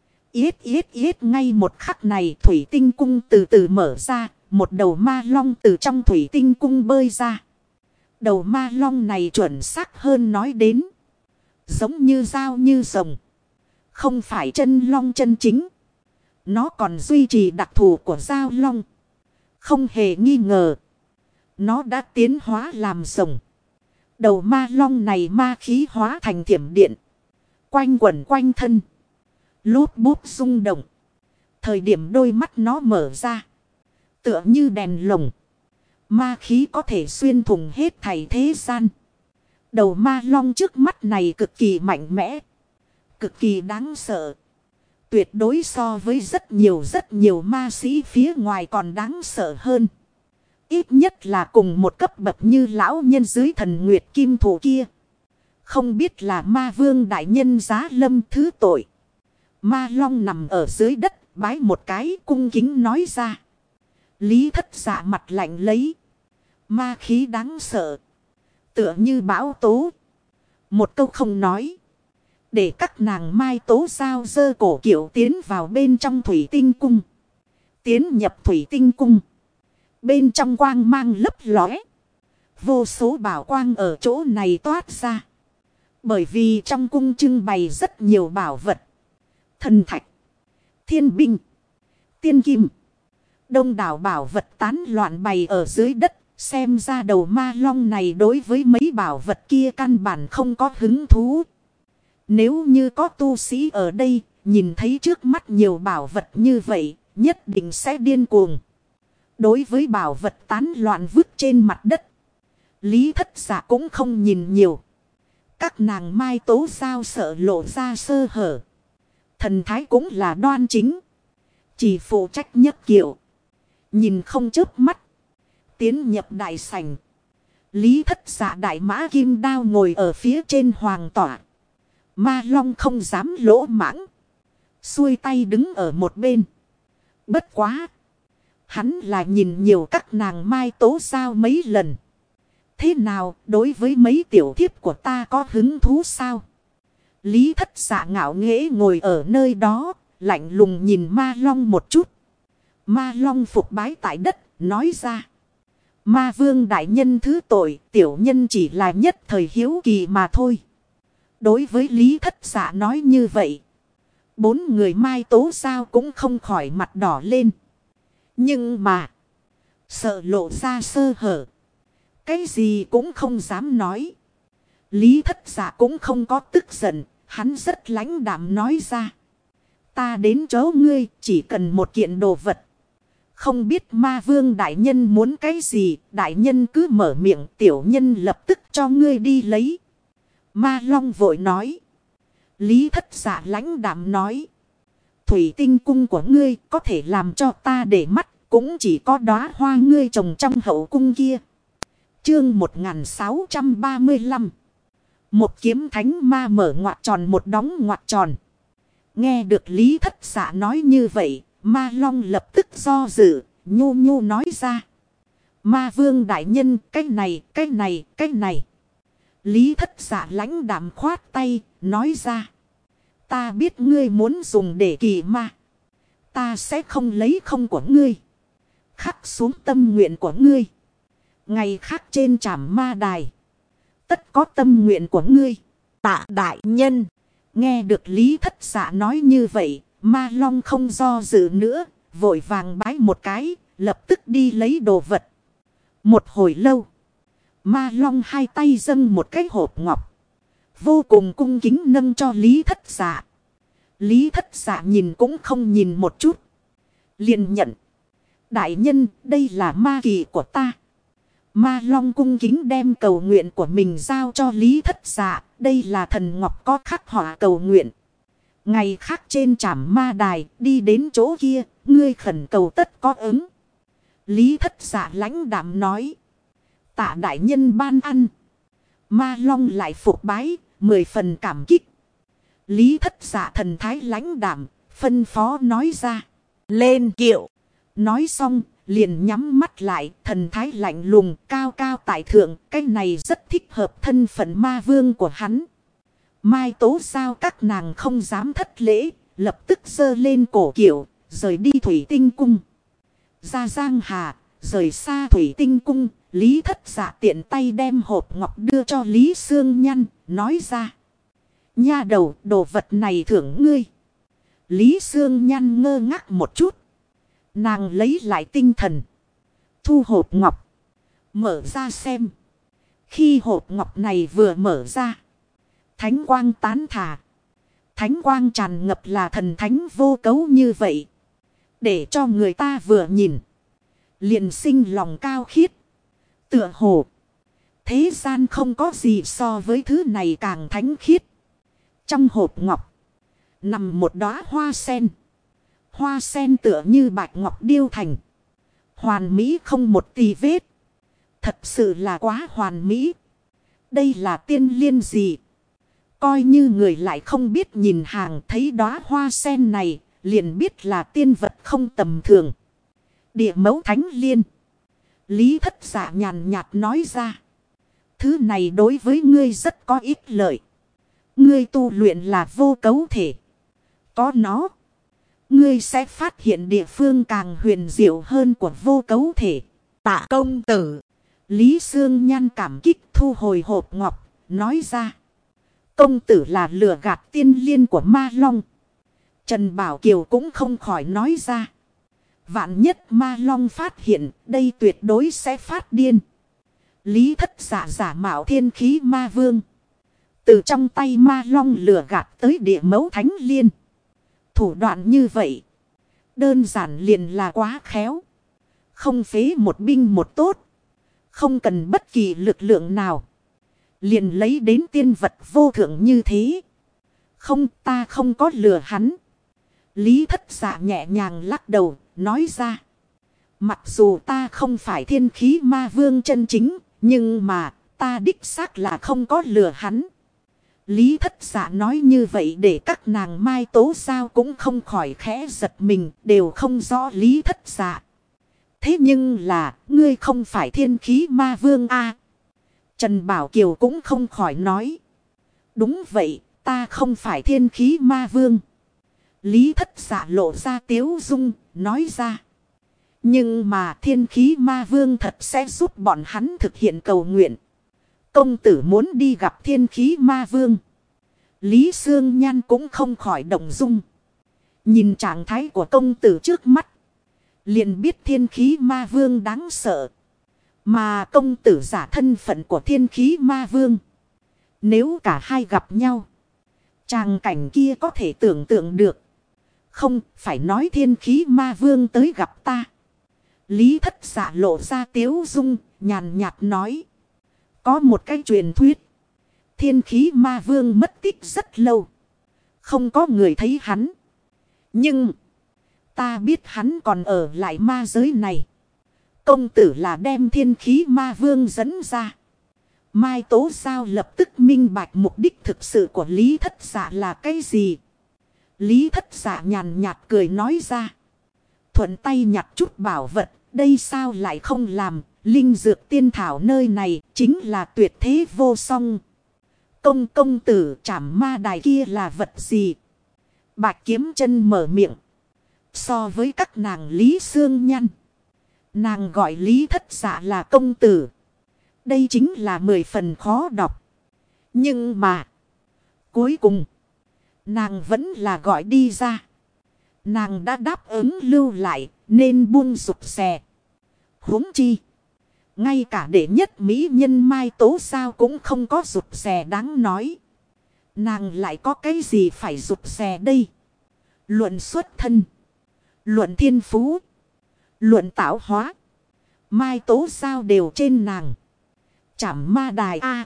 Yết yết yết ngay một khắc này thủy tinh cung từ từ mở ra. Một đầu ma long từ trong thủy tinh cung bơi ra. Đầu ma long này chuẩn xác hơn nói đến. Giống như dao như rồng. Không phải chân long chân chính. Nó còn duy trì đặc thù của dao long. Không hề nghi ngờ. Nó đã tiến hóa làm rồng. Đầu ma long này ma khí hóa thành thiểm điện. Quanh quẩn quanh thân. Lút bút rung động. Thời điểm đôi mắt nó mở ra. Tựa như đèn lồng. Ma khí có thể xuyên thủng hết thảy thế gian. Đầu ma long trước mắt này cực kỳ mạnh mẽ. Cực kỳ đáng sợ. Tuyệt đối so với rất nhiều ma sĩ phía ngoài còn đáng sợ hơn. Ít nhất là cùng một cấp bậc như lão nhân dưới thần nguyệt kim thủ kia. Không biết là ma vương đại nhân giá lâm thứ tội. Ma long nằm ở dưới đất, bái một cái cung kính nói ra. Lý Thất Dạ mặt lạnh lấy. Ma khí đáng sợ. Tựa như bão tố. Một câu không nói. Để các nàng mai tố sao dơ cổ kiểu tiến vào bên trong thủy tinh cung. Tiến nhập thủy tinh cung. Bên trong quang mang lấp lóe. Vô số bảo quang ở chỗ này toát ra. Bởi vì trong cung trưng bày rất nhiều bảo vật. Thần thạch. Thiên binh. Tiên kim. Đông đảo bảo vật tán loạn bày ở dưới đất. Xem ra đầu ma long này đối với mấy bảo vật kia căn bản không có hứng thú. Nếu như có tu sĩ ở đây, nhìn thấy trước mắt nhiều bảo vật như vậy, nhất định sẽ điên cuồng. Đối với bảo vật tán loạn vứt trên mặt đất, Lý Thất Dạ cũng không nhìn nhiều. Các nàng mai tố sao sợ lộ ra sơ hở. Thần thái cũng là đoan chính. Chỉ phụ trách nhất kiệu. Nhìn không chớp mắt. Tiến nhập đại sảnh. Lý Thất Dạ đại mã kim đao ngồi ở phía trên hoàng tọa. Ma long không dám lỗ mãng. Xuôi tay đứng ở một bên. Bất quá. Hắn là nhìn nhiều các nàng mai tố sao mấy lần. Thế nào đối với mấy tiểu thiếp của ta có hứng thú sao? Lý Thất Dạ ngạo nghễ ngồi ở nơi đó. Lạnh lùng nhìn ma long một chút. Ma long phục bái tại đất nói ra. Ma vương đại nhân thứ tội, tiểu nhân chỉ là nhất thời hiếu kỳ mà thôi. Đối với Lý Thất Dạ nói như vậy, bốn người mai tố sao cũng không khỏi mặt đỏ lên. Nhưng mà, sợ lộ ra sơ hở. Cái gì cũng không dám nói. Lý Thất Dạ cũng không có tức giận, hắn rất lãnh đạm nói ra. Ta đến chỗ ngươi chỉ cần một kiện đồ vật. Không biết ma vương đại nhân muốn cái gì, đại nhân cứ mở miệng, tiểu nhân lập tức cho ngươi đi lấy. Ma long vội nói. Lý Thất Dạ lãnh đạm nói. Thủy tinh cung của ngươi có thể làm cho ta để mắt, cũng chỉ có đóa hoa ngươi trồng trong hậu cung kia. Chương 1635. Một kiếm thánh ma mở ngoặc tròn một đóng ngoặc tròn. Nghe được Lý Thất Dạ nói như vậy, ma long lập tức do dự, nhu nhu nói ra. Ma vương đại nhân, cái này. Lý Thất Dạ lãnh đạm khoát tay, nói ra. Ta biết ngươi muốn dùng để kỳ ma. Ta sẽ không lấy không của ngươi. Khắc xuống tâm nguyện của ngươi. Ngày khác trên trảm ma đài. Tất có tâm nguyện của ngươi. Tạ đại nhân. Nghe được Lý Thất Dạ nói như vậy. Ma long không do dự nữa. Vội vàng bái một cái. Lập tức đi lấy đồ vật. Một hồi lâu. Ma long hai tay dâng một cái hộp ngọc. Vô cùng cung kính nâng cho Lý Thất Dạ. Lý Thất Dạ nhìn cũng không nhìn một chút. Liền nhận. Đại nhân, đây là ma kỳ của ta. Ma long cung kính đem cầu nguyện của mình giao cho Lý Thất Dạ. Đây là thần ngọc có khắc họa cầu nguyện. Ngày khác trên trảm ma đài, đi đến chỗ kia, ngươi khẩn cầu tất có ứng. Lý Thất Dạ lãnh đạm nói. Tạ đại nhân ban ăn. Ma long lại phục bái, 10 phần cảm kích. Lý Thất Dạ thần thái lãnh đạm, phân phó nói ra. Lên kiệu. Nói xong, liền nhắm mắt lại, thần thái lạnh lùng, cao cao tại thượng. Cái này rất thích hợp thân phận ma vương của hắn. Mai tố sao các nàng không dám thất lễ, lập tức giơ lên cổ kiệu, rời đi thủy tinh cung. Ra Giang Hà, rời xa thủy tinh cung, Lý Thất Dạ tiện tay đem hộp ngọc đưa cho Lý Sương Nhăn, nói ra. Nha đầu, đồ vật này thưởng ngươi. Lý Sương Nhăn ngơ ngác một chút. Nàng lấy lại tinh thần. Thu hộp ngọc. Mở ra xem. Khi hộp ngọc này vừa mở ra. Thánh quang tán thả. Thánh quang tràn ngập là thần thánh vô cấu như vậy. Để cho người ta vừa nhìn. Liền sinh lòng cao khiết. Tựa hồ. Thế gian không có gì so với thứ này càng thánh khiết. Trong hộp ngọc. Nằm một đóa hoa sen. Hoa sen tựa như bạch ngọc điêu thành. Hoàn mỹ không một tì vết. Thật sự là quá hoàn mỹ. Đây là tiên liên gì? Coi như người lại không biết nhìn hàng thấy đóa hoa sen này, liền biết là tiên vật không tầm thường. Địa mẫu thánh liên. Lý Thất Dạ nhàn nhạt nói ra. Thứ này đối với ngươi rất có ích lợi. Ngươi tu luyện là vô cấu thể. Có nó, ngươi sẽ phát hiện địa phương càng huyền diệu hơn của vô cấu thể. Tạ công tử. Lý Sương Nhan cảm kích thu hồi hộp ngọc, nói ra. Công tử là lừa gạt tiên liên của Ma Long. Trần Bảo Kiều cũng không khỏi nói ra. Vạn nhất Ma Long phát hiện, đây tuyệt đối sẽ phát điên. Lý Thất Dạ giả mạo thiên khí ma vương. Từ trong tay Ma Long lừa gạt tới địa mẫu thánh liên. Thủ đoạn như vậy, đơn giản liền là quá khéo. Không phế một binh một tốt. Không cần bất kỳ lực lượng nào. Liền lấy đến tiên vật vô thượng như thế. Không, ta không có lừa hắn. Lý Thất Dạ nhẹ nhàng lắc đầu, nói ra. Mặc dù ta không phải thiên khí ma vương chân chính, nhưng mà ta đích xác là không có lừa hắn. Lý Thất Dạ nói như vậy để các nàng Mai Tố Sao cũng không khỏi khẽ giật mình, đều không rõ Lý Thất Dạ. Thế nhưng là, ngươi không phải thiên khí ma vương a? Trần Bảo Kiều cũng không khỏi nói. Đúng vậy, ta không phải thiên khí ma vương. Lý Thất Dạ lộ ra tiếu dung, nói ra. Nhưng mà thiên khí ma vương thật sẽ giúp bọn hắn thực hiện cầu nguyện. Công tử muốn đi gặp thiên khí ma vương. Lý Sương Nhan cũng không khỏi động dung. Nhìn trạng thái của công tử trước mắt, liền biết thiên khí ma vương đáng sợ. Mà công tử giả thân phận của thiên khí ma vương. Nếu cả hai gặp nhau, tràng cảnh kia có thể tưởng tượng được. Không phải nói thiên khí ma vương tới gặp ta. Lý Thất Dạ lộ ra tiếu dung, nhàn nhạt nói. Có một cái truyền thuyết. Thiên khí ma vương mất tích rất lâu. Không có người thấy hắn. Nhưng ta biết hắn còn ở lại ma giới này. Công tử là đem thiên khí ma vương dẫn ra. Mai Tố Sao lập tức minh bạch mục đích thực sự của Lý Thất Dạ là cái gì. Lý Thất Dạ nhàn nhạt cười nói ra. Thuận tay nhặt chút bảo vật. Đây sao lại không làm. Linh dược tiên thảo nơi này chính là tuyệt thế vô song. Công tử trảm ma đài kia là vật gì? Bạch Kiếm Chân mở miệng. So với các nàng Lý Sương Nhan, nàng gọi Lý Thất Dạ là công tử. Đây chính là 10 phần khó đọc. Nhưng mà cuối cùng nàng vẫn là gọi đi ra. Nàng đã đáp ứng lưu lại nên buông rụt rè. Huống chi, ngay cả đệ nhất mỹ nhân Mai Tố Sao cũng không có rụt rè đáng nói. Nàng lại có cái gì phải rụt rè đây? Luận xuất thân, luận thiên phú, luận tạo hóa, Mai Tố Sao đều trên nàng. Trảm ma đài a.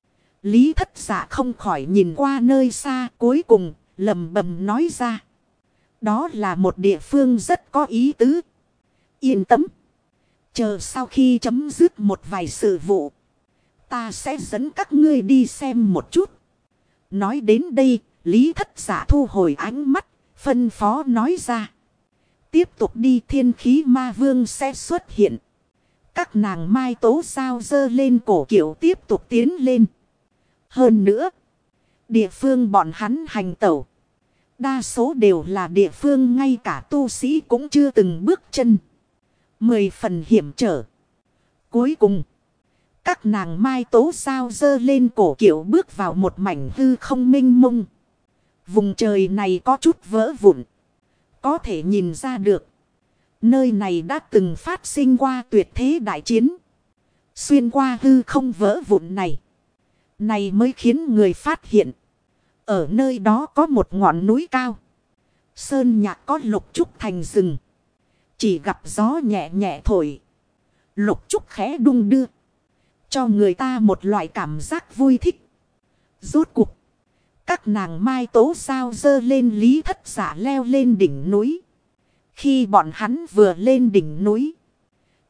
Lý Thất Dạ không khỏi nhìn qua nơi xa, cuối cùng lẩm bẩm nói ra. Đó là một địa phương rất có ý tứ. Yên tâm. Chờ sau khi chấm dứt một vài sự vụ, ta sẽ dẫn các ngươi đi xem một chút. Nói đến đây, Lý Thất Dạ thu hồi ánh mắt, phân phó nói ra. Tiếp tục đi, thiên khí ma vương sẽ xuất hiện. Các nàng Mai Tố Sao giơ lên cổ kiệu tiếp tục tiến lên. Hơn nữa, địa phương bọn hắn hành tẩu, đa số đều là địa phương ngay cả tu sĩ cũng chưa từng bước chân. 10 phần hiểm trở. Cuối cùng, các nàng Mai Tố Sao giơ lên cổ kiệu bước vào một mảnh hư không mênh mông. Vùng trời này có chút vỡ vụn. Có thể nhìn ra được, nơi này đã từng phát sinh qua tuyệt thế đại chiến. Xuyên qua hư không vỡ vụn này, này mới khiến người phát hiện. Ở nơi đó có một ngọn núi cao. Sơn nhạc có lục trúc thành rừng. Chỉ gặp gió nhẹ nhẹ thổi, lục trúc khẽ đung đưa, cho người ta một loại cảm giác vui thích. Rốt cuộc, các nàng Mai Tố Sao giơ lên Lý Thất Dạ leo lên đỉnh núi. Khi bọn hắn vừa lên đỉnh núi,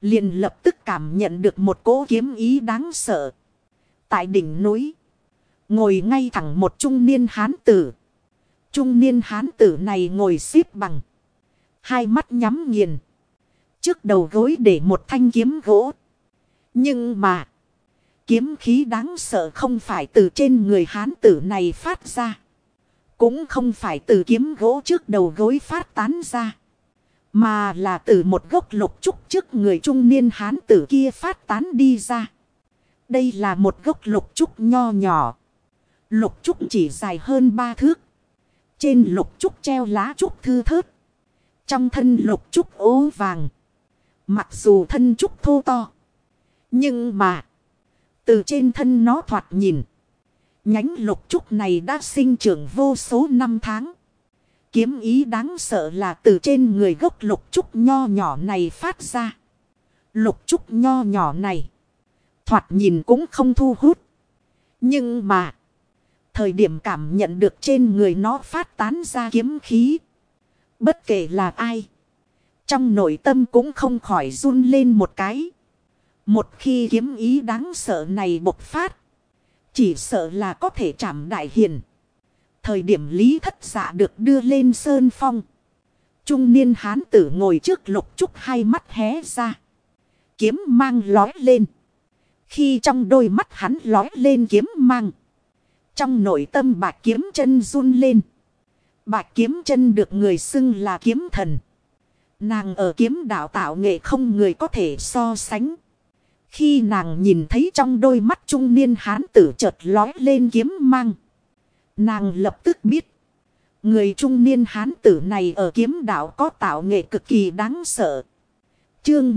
liền lập tức cảm nhận được một cỗ kiếm ý đáng sợ. Tại đỉnh núi, ngồi ngay thẳng một trung niên hán tử. Trung niên hán tử này ngồi xếp bằng, hai mắt nhắm nghiền. Trước đầu gối để một thanh kiếm gỗ. Nhưng mà, kiếm khí đáng sợ không phải từ trên người hán tử này phát ra. Cũng không phải từ kiếm gỗ trước đầu gối phát tán ra. Mà là từ một gốc lục trúc trước người trung niên hán tử kia phát tán đi ra. Đây là một gốc lục trúc nho nhỏ. Lục trúc chỉ dài hơn 3 thước. Trên lục trúc treo lá trúc thư thớt. Trong thân lục trúc ố vàng. Mặc dù thân trúc thô to, nhưng mà từ trên thân nó thoạt nhìn, nhánh lục trúc này đã sinh trưởng vô số năm tháng. Kiếm ý đáng sợ là từ trên người gốc lục trúc nho nhỏ này phát ra. Lục trúc nho nhỏ này thoạt nhìn cũng không thu hút. Nhưng mà thời điểm cảm nhận được trên người nó phát tán ra kiếm khí, bất kể là ai, trong nội tâm cũng không khỏi run lên một cái. Một khi kiếm ý đáng sợ này bộc phát, chỉ sợ là có thể trảm đại hiền. Thời điểm Lý Thất Dạ được đưa lên sơn phong, trung niên hán tử ngồi trước lục trúc hai mắt hé ra. Kiếm mang lói lên. Khi trong đôi mắt hắn lói lên kiếm mang, trong nội tâm Bạch Kiếm Chân run lên. Bạch Kiếm Chân được người xưng là kiếm thần. Nàng ở kiếm đạo tạo nghệ không người có thể so sánh. Khi nàng nhìn thấy trong đôi mắt trung niên hán tử chợt lói lên kiếm mang, nàng lập tức biết, người trung niên hán tử này ở kiếm đạo có tạo nghệ cực kỳ đáng sợ. Chương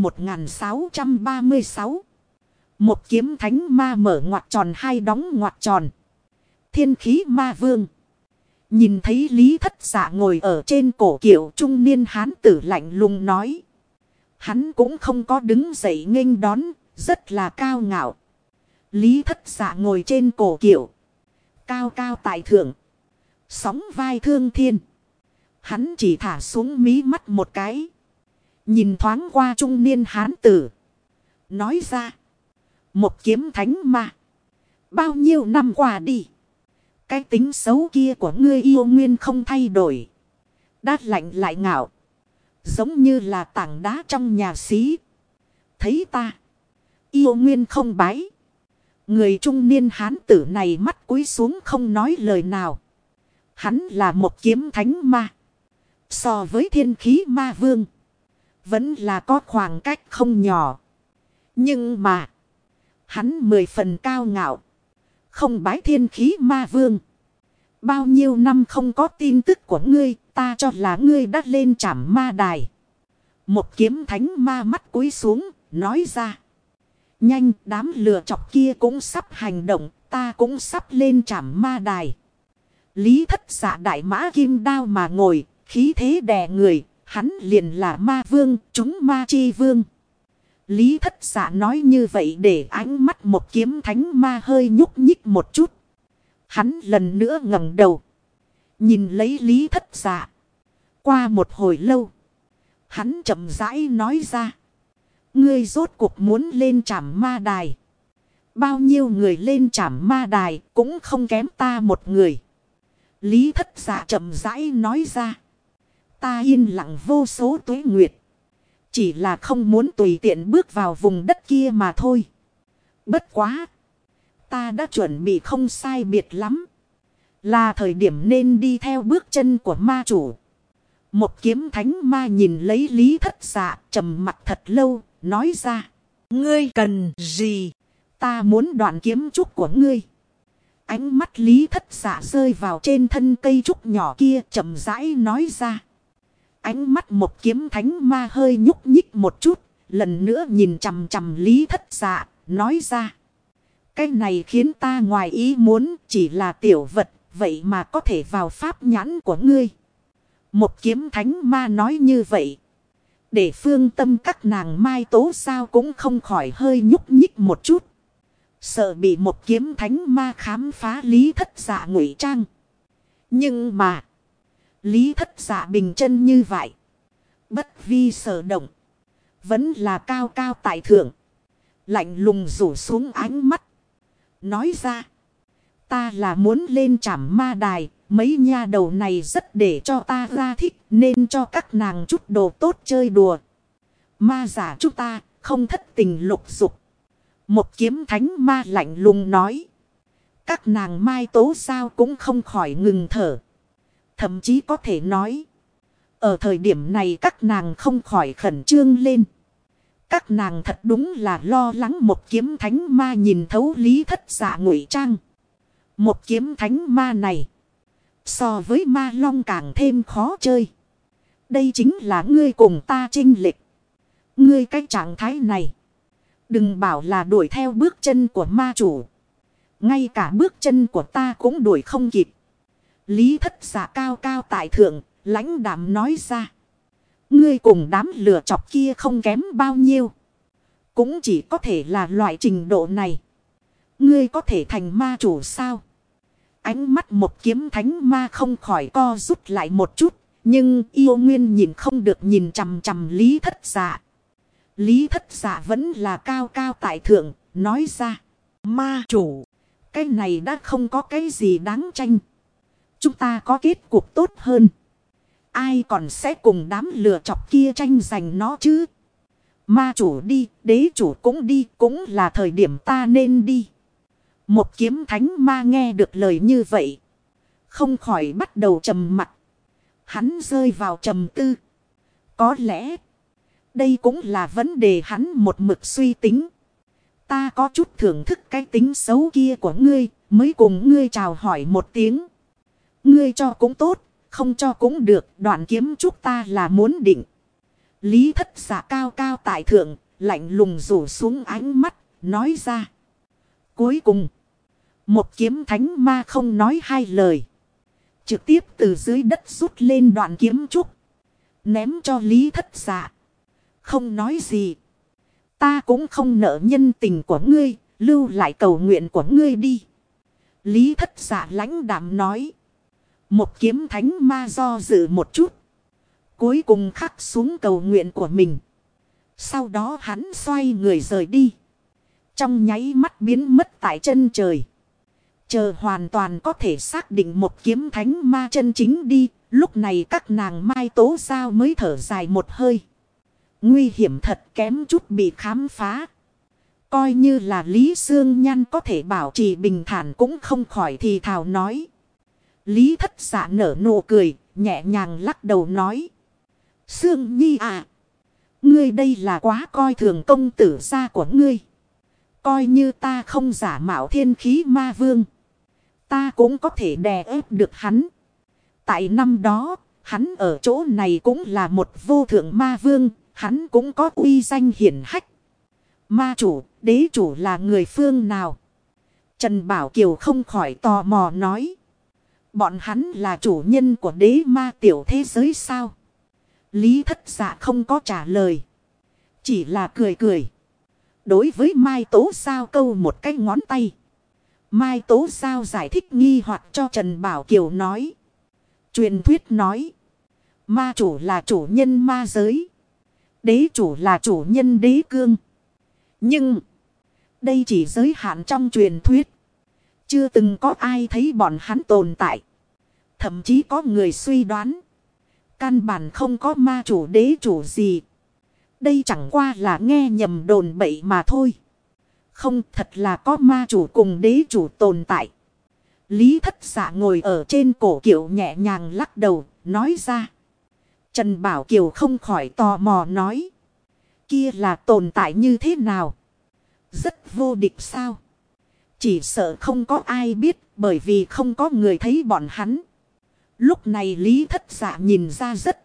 1636. Một kiếm thánh ma mở ngoặc tròn, hai đóng ngoặc tròn. Thiên khí ma vương. Nhìn thấy Lý Thất Dạ ngồi ở trên cổ kiệu, trung niên hán tử lạnh lùng nói. Hắn cũng không có đứng dậy nghênh đón, rất là cao ngạo. Lý Thất Dạ ngồi trên cổ kiệu, cao cao tại thượng, sóng vai thương thiên. Hắn chỉ thả xuống mí mắt một cái, nhìn thoáng qua trung niên hán tử, nói ra. Một kiếm thánh ma, bao nhiêu năm qua đi, cái tính xấu kia của ngươi yêu nguyên không thay đổi. Đát lạnh lại ngạo, giống như là tảng đá trong nhà xí. Thấy ta, yêu nguyên không bái. Người trung niên hán tử này mắt cúi xuống không nói lời nào. Hắn là một kiếm thánh ma. So với thiên khí ma vương, vẫn là có khoảng cách không nhỏ. Nhưng mà hắn 10 phần cao ngạo, không bái thiên khí ma vương. Bao nhiêu năm không có tin tức của ngươi, ta cho là ngươi đã lên trảm ma đài. Một kiếm thánh ma mắt cúi xuống, nói ra. Nhanh, đám lừa chọc kia cũng sắp hành động, ta cũng sắp lên trảm ma đài. Lý Thất Dạ đại mã kim đao mà ngồi, khí thế đè người, hắn liền là ma vương, chúng ma chi vương. Lý Thất Dạ nói như vậy để ánh mắt một kiếm thánh ma hơi nhúc nhích một chút. Hắn lần nữa ngẩng đầu, nhìn lấy Lý Thất Dạ. Qua một hồi lâu, hắn chậm rãi nói ra. Ngươi rốt cuộc muốn lên trảm ma đài. Bao nhiêu người lên trảm ma đài cũng không kém ta một người. Lý Thất Dạ chậm rãi nói ra. Ta yên lặng vô số tuế nguyệt, chỉ là không muốn tùy tiện bước vào vùng đất kia mà thôi. Bất quá, ta đã chuẩn bị không sai biệt lắm. Là thời điểm nên đi theo bước chân của ma chủ. Một kiếm thánh ma nhìn lấy Lý Thất Dạ, trầm mặt thật lâu, nói ra. Ngươi cần gì? Ta muốn đoạn kiếm trúc của ngươi. Ánh mắt Lý Thất Dạ rơi vào trên thân cây trúc nhỏ kia, chậm rãi nói ra. Ánh mắt một kiếm thánh ma hơi nhúc nhích một chút, lần nữa nhìn chằm chằm Lý Thất Dạ, nói ra. Cái này khiến ta ngoài ý muốn, chỉ là tiểu vật, vậy mà có thể vào pháp nhãn của ngươi. Một kiếm thánh ma nói như vậy, để phương tâm các nàng mai tố sao cũng không khỏi hơi nhúc nhích một chút. Sợ bị một kiếm thánh ma khám phá Lý Thất Dạ ngụy trang. Nhưng mà Lý Thất Dạ bình chân như vậy, bất vi sở động, vẫn là cao cao tại thượng. Lạnh lùng rủ xuống ánh mắt. Nói ra. Ta là muốn lên trảm ma đài. Mấy nha đầu này rất để cho ta ra thích. Nên cho các nàng chút đồ tốt chơi đùa. Ma giả chúng ta không thất tình lục dục. Một kiếm thánh ma lạnh lùng nói. Các nàng mai tố sao cũng không khỏi ngừng thở. Thậm chí có thể nói. Ở thời điểm này các nàng không khỏi khẩn trương lên. Các nàng thật đúng là lo lắng một kiếm thánh ma nhìn thấu Lý Thất Dạ ngụy trang. Một kiếm thánh ma này. So với ma long càng thêm khó chơi. Đây chính là ngươi cùng ta chênh lệch. Ngươi cái trạng thái này. Đừng bảo là đuổi theo bước chân của ma chủ. Ngay cả bước chân của ta cũng đuổi không kịp. Lý Thất Dạ cao cao tại thượng, lãnh đạm nói ra. Ngươi cùng đám lừa chọc kia không kém bao nhiêu. Cũng chỉ có thể là loại trình độ này. Ngươi có thể thành ma chủ sao? Ánh mắt một kiếm thánh ma không khỏi co rút lại một chút. Nhưng yêu nguyên nhìn không được nhìn chằm chằm Lý Thất Dạ. Lý Thất Dạ vẫn là cao cao tại thượng, nói ra. Ma chủ, cái này đã không có cái gì đáng tranh. Chúng ta có kết cục tốt hơn. Ai còn sẽ cùng đám lừa chọc kia tranh giành nó chứ? Ma chủ đi, đế chủ cũng đi, cũng là thời điểm ta nên đi. Một kiếm thánh ma nghe được lời như vậy. Không khỏi bắt đầu trầm mặt. Hắn rơi vào trầm tư. Có lẽ, đây cũng là vấn đề hắn một mực suy tính. Ta có chút thưởng thức cái tính xấu kia của ngươi, mới cùng ngươi chào hỏi một tiếng. Ngươi cho cũng tốt, không cho cũng được, đoạn kiếm chúc ta là muốn định. Lý Thất Dạ cao cao tại thượng, lạnh lùng rủ xuống ánh mắt, nói ra. Cuối cùng, một kiếm thánh ma không nói hai lời. Trực tiếp từ dưới đất rút lên đoạn kiếm trúc. Ném cho Lý Thất Dạ. Không nói gì. Ta cũng không nợ nhân tình của ngươi. Lưu lại cầu nguyện của ngươi đi. Lý Thất Dạ lãnh đạm nói. Một kiếm thánh ma do dự một chút. Cuối cùng khắc xuống cầu nguyện của mình. Sau đó hắn xoay người rời đi. Trong nháy mắt biến mất tại chân trời. Chờ hoàn toàn có thể xác định một kiếm thánh ma chân chính đi. Lúc này các nàng mai tố sao mới thở dài một hơi. Nguy hiểm thật, kém chút bị khám phá. Coi như là Lý Sương Nhan có thể bảo trì bình thản cũng không khỏi thì thào nói. Lý Thất Dạ nở nụ cười, nhẹ nhàng lắc đầu nói. Sương Nhi à, ngươi đây là quá coi thường công tử gia của ngươi. Coi như ta không giả mạo thiên khí ma vương. Ta cũng có thể đè ép được hắn. Tại năm đó, hắn ở chỗ này cũng là một vô thượng ma vương. Hắn cũng có uy danh hiển hách. Ma chủ, đế chủ là người phương nào? Trần Bảo Kiều không khỏi tò mò nói. Bọn hắn là chủ nhân của đế ma tiểu thế giới sao? Lý Thất Dạ không có trả lời. Chỉ là cười cười. Đối với Mai Tố Sao câu một cái ngón tay. Mai Tố Sao giải thích nghi hoặc cho Trần Bảo Kiều nói. Truyền thuyết nói. Ma chủ là chủ nhân ma giới. Đế chủ là chủ nhân đế cương. Nhưng. Đây chỉ giới hạn trong truyền thuyết. Chưa từng có ai thấy bọn hắn tồn tại. Thậm chí có người suy đoán. Căn bản không có ma chủ đế chủ gì. Đây chẳng qua là nghe nhầm đồn bậy mà thôi. Không, thật là có ma chủ cùng đế chủ tồn tại. Lý Thất Dạ ngồi ở trên cổ kiệu nhẹ nhàng lắc đầu, nói ra. Trần Bảo Kiều không khỏi tò mò nói. Kia là tồn tại như thế nào? Rất vô địch sao? Chỉ sợ không có ai biết, bởi vì không có người thấy bọn hắn. Lúc này Lý Thất Dạ nhìn ra rất